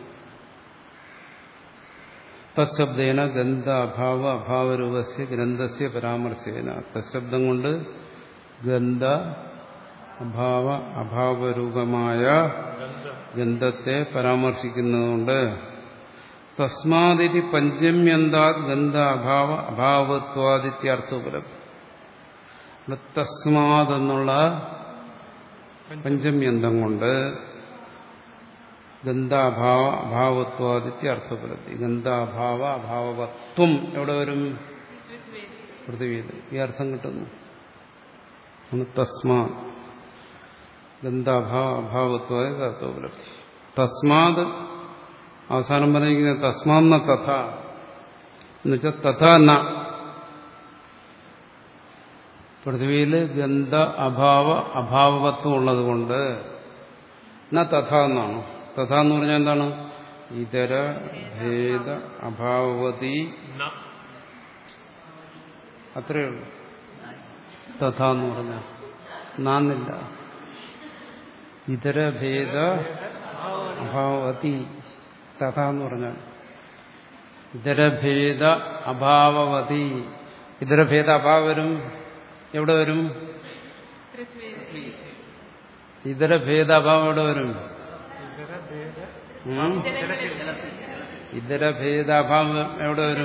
തശബ്ദേന ഗന്ധ അഭാവ അഭാവരൂപസ്യ ഗ്രന്ഥസ്യ പരാമർശേന. തശബ്ദം കൊണ്ട് ഗന്ധ അഭാവ അഭാവരൂപമായ ഗന്ധത്തെ പരാമർശിക്കുന്നതുകൊണ്ട് തസ്മാദിതി പഞ്ചമ്യന്താത് ഗന്ധ അഭാവ അഭാവത്വാദിത്യർത്ഥോപലബ്ധി. തസ്മാത് എന്നുള്ള പഞ്ചമ്യന്തം കൊണ്ട് ഗന്ധാഭാവ അഭാവത്വാദിത്യർത്ഥോപലബ്ധി. ഗന്ധാഭാവ അഭാവത്വം എവിടെ വരും? പൃഥ്വിയിൽ. ഈ അർത്ഥം കിട്ടുന്നു. തസ്മാത് ഗന്ധാഭാവ അഭാവത്വാദിത്യർത്ഥോപലബ്ധി. തസ്മാത് അവസാനം പറഞ്ഞിരിക്കുന്നത് തസ്മാന്ന തഥ എന്നുവെച്ചാൽ തഥ ന. പൃഥ്വിയിൽ ഗന്ധ അഭാവ അഭാവത്വം ഉള്ളതുകൊണ്ട് ന തഥ എന്നാണ്. തഥ എന്ന് പറഞ്ഞാൽ എന്താണ്? ഇതര ഭേദ അഭാവതി. അത്രയേ ഉള്ളൂ. തഥ എന്ന് പറഞ്ഞാൽ നാന്നില്ല. ഇതര ഭേദ അഭാവതി. തഥ എന്ന് പറഞ്ഞാൽ ഇതരഭേദ അഭാവവതി. ഇതരഭേദ അഭാവം വരും എവിടെ വരും? പൃഥ്വി ഇതര ഭേദാഭാവം എവിടെ വരും? ഉം? ഇതര ഭേദാഭാവം എവിടെ വരും?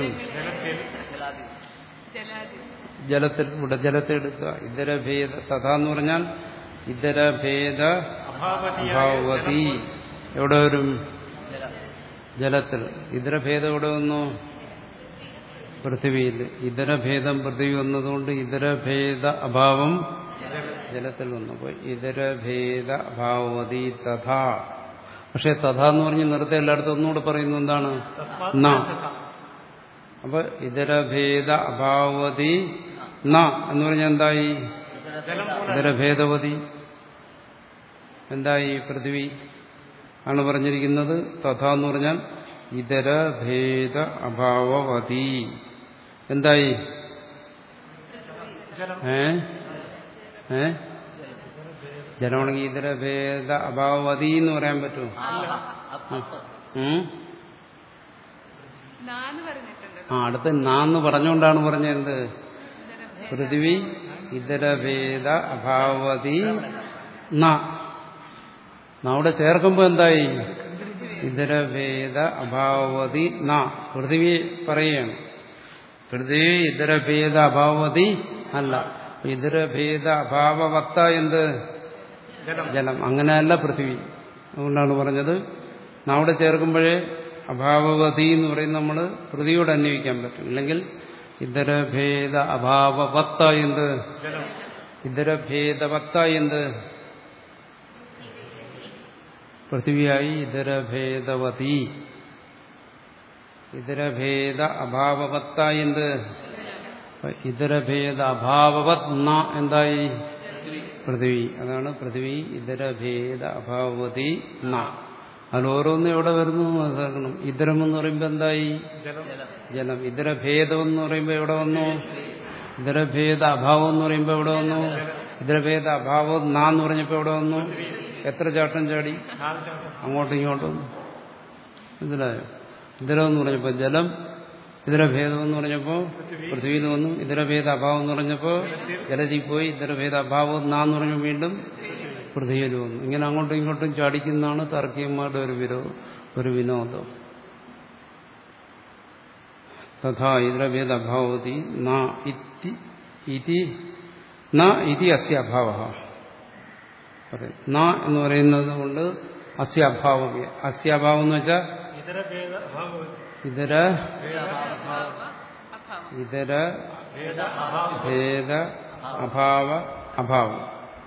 ജലാദി ജലത്തിൽ. ഇവിടെ ജലത്തെ എടുക്കുക. ഇതര ഭേദ തഥാ എന്ന് പറഞ്ഞാൽ ഇതര ഭേദ അഭാവതി എവിടെ വരും? ജലത്തിൽ. ഇതര ഭേദം എവിടെ വന്നു? പൃഥ്വിയിൽ. ഇതര ഭേദം പൃഥ്വി വന്നതുകൊണ്ട് ഇതര ഭേദ അഭാവം ജലത്തിൽ വന്നു. അപ്പോൾ ഇതര ഭേദ അഭാവതി തഥാ. പക്ഷെ തഥാ എന്ന് പറഞ്ഞ് നേരത്തെ എല്ലായിടത്തും ഒന്നുകൂടെ പറയുന്നു. എന്താണ്? ന. അപ്പൊ ഇതര ഭേദ അഭാവതി ന എന്ന് പറഞ്ഞാൽ എന്തായി? ഇതര ഭേദവതി എന്തായി? പൃഥ്വി ആണ് പറഞ്ഞിരിക്കുന്നത്. തഥാ എന്ന് പറഞ്ഞാൽ ഇതര ഭേദ അഭാവവതി എന്തായി? ഏ ഏ ജലമാണെങ്കിൽ ഇതര ഭേദ അഭാവവതി എന്ന് പറയാൻ പറ്റുമോ? ഉം? നാന്ന് പറഞ്ഞിട്ടുണ്ട്. ആ അടുത്ത് നാന്ന് പറഞ്ഞുകൊണ്ടാണ് പറഞ്ഞത്. എന്ത്? പൃഥ്വി ഇതര ഭേദ അഭാവതി ന. അവിടെ ചേർക്കുമ്പോ എന്തായി? ഇതര ഭേദ അഭാവതി ന. പൃഥ്വി പറയുകയാണ്. പൃഥ്വി ഇതര ഭേദ അഭാവതി അല്ല. ഇതര ഭേദ അഭാവവത്ത എന്ത്? ജലം. അങ്ങനെയല്ല പൃഥ്വി. അതുകൊണ്ടാണ് പറഞ്ഞത് അവിടെ ചേർക്കുമ്പോഴേ അഭാവവതി എന്ന് പറയും നമ്മൾ പൃഥ്വിയോട് അന്വയിക്കാൻ പറ്റും. ഇല്ലെങ്കിൽ ഇതര ഭേദ അഭാവവത്ത എന്ത്? ഇതര ഭേദവത്ത എന്ത്? പൃഥ്വിയായി ഇതര ഭേദവതി. ഇതര ഭേദ അഭാവവത്ത എന്ത്? ഇതര ഭേദ അഭാവവത് ന എന്തായി? പൃഥ്വി. അതാണ് പൃഥ്വി ഇതര ഭേദ അഭാവവതി ന. അതിൽ ഓരോന്നും എവിടെ വരുന്നു മനസ്സിലാക്കണം. ഇതരം എന്ന് പറയുമ്പോൾ എന്തായി? ജലം. ഇതര ഭേദം എന്ന് പറയുമ്പോൾ എവിടെ വന്നു? ഇതര ഭേദ അഭാവം എന്ന് പറയുമ്പോൾ എവിടെ വന്നു? ഇതര ഭേദ അഭാവം ന എന്ന് പറഞ്ഞപ്പോൾ എവിടെ വന്നു? എത്ര ചാട്ടം ചാടി? അങ്ങോട്ടും ഇങ്ങോട്ടും. ഇതിലായോ? ഇതരം എന്ന് പറഞ്ഞപ്പോൾ ജലം. ഇതര ഭേദം എന്ന് പറഞ്ഞപ്പോൾ പൃഥ്വിയിൽ വന്നു. ഇതര ഭേദ അഭാവം എന്ന് പറഞ്ഞപ്പോൾ ജലത്തിൽ പോയി. ഇതര ഭേദ അഭാവം ന എന്ന് പറഞ്ഞപ്പോൾ വീണ്ടും പൃഥ്വിയിൽ വന്നു. ഇങ്ങനെ അങ്ങോട്ടും ഇങ്ങോട്ടും ചാടിക്കുന്നതാണ് താർക്കികന്മാരുടെ ഒരു വിരോ ഒരു വിനോദം. തഥാ ഇതര ഭേദ അഭാവതി ന ഇതി ന ഇതി അസ്യ അഭാവ. ന എന്ന് പറയുന്നത് കൊണ്ട് അസ്യ അഭാവം. അസ്യ അഭാവം എന്ന് വെച്ചാൽ ഇതര ഇതര ഭേദ അഭാവ അഭാവം.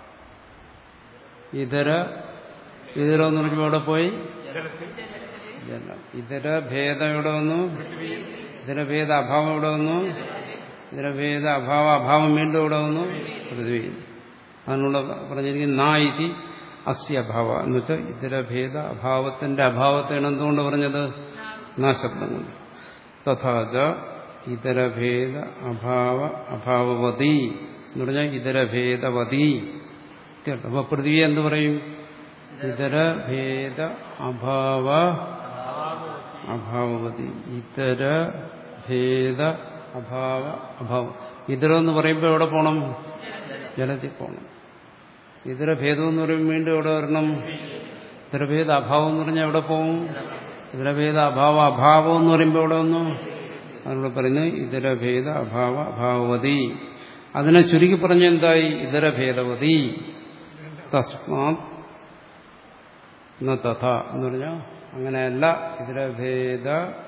ഇതര ഇതര എന്ന് പറയുമ്പോൾ അവിടെ പോയി ജലം. ഇതര ഭേദം എവിടെ വന്നു? ഇതര ഭേദ അഭാവം എവിടെ വന്നു? ഇതര ഭേദ അഭാവ അഭാവം വീണ്ടും എവിടെ വന്നു? പൃഥ്വി. അതിനുള്ള പറഞ്ഞിരിക്കുന്ന നാ ഇതി അസ്യ അഭാവ എന്ന് വെച്ചാൽ ഇതര ഭേദ അഭാവത്തിന്റെ അഭാവത്തെയാണ് എന്തുകൊണ്ട് പറഞ്ഞത്? നാ ശബ്ദം കൊണ്ട്. തഥാച ഇതര ഭേദ അഭാവ അഭാവവതി എന്ന് പറഞ്ഞാൽ ഇതര ഭേദവതി. അപ്പൊ പൃഥ്വി എന്ത് പറയും? ഇതര ഭേദ അഭാവ അഭാവവതി. ഇതര ഭേദ അഭാവ അഭാവം. ഇതരം എന്ന് പറയുമ്പോൾ എവിടെ പോകണം? ജലത്തിൽ പോകണം. ഇതര ഭേദം എന്ന് പറയുമ്പോൾ വീണ്ടും എവിടെ വരണം? ഇതരഭേദ അഭാവം എന്ന് പറഞ്ഞാൽ എവിടെ പോകും? ഇതരഭേദ അഭാവ അഭാവം എന്ന് പറയുമ്പോൾ എവിടെ വന്നു? അതിനോട് പറയുന്നത് ഇതരഭേദ അഭാവ അഭാവവതി. അതിനെ ചുരുക്കി പറഞ്ഞ എന്തായി? ഇതരഭേദവതി. തസ്മാത് ന തഥ എന്ന് പറഞ്ഞാൽ അങ്ങനെയല്ല. ഇതരഭേദ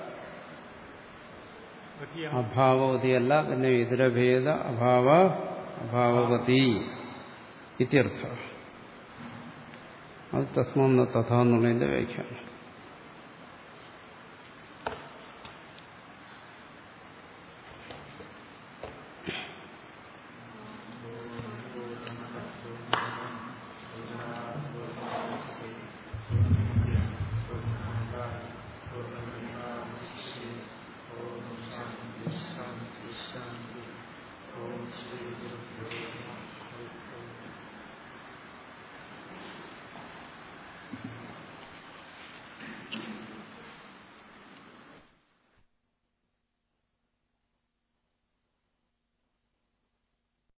അഭാവവതിയല്ല, പിന്നെ ഇതരഭേദ അഭാവ അഭാവവതി ഇത്യർത്ഥ. അത് തസ്മാത് ന തഥ എന്നുള്ളതിന്റെ വ്യാഖ്യാനം.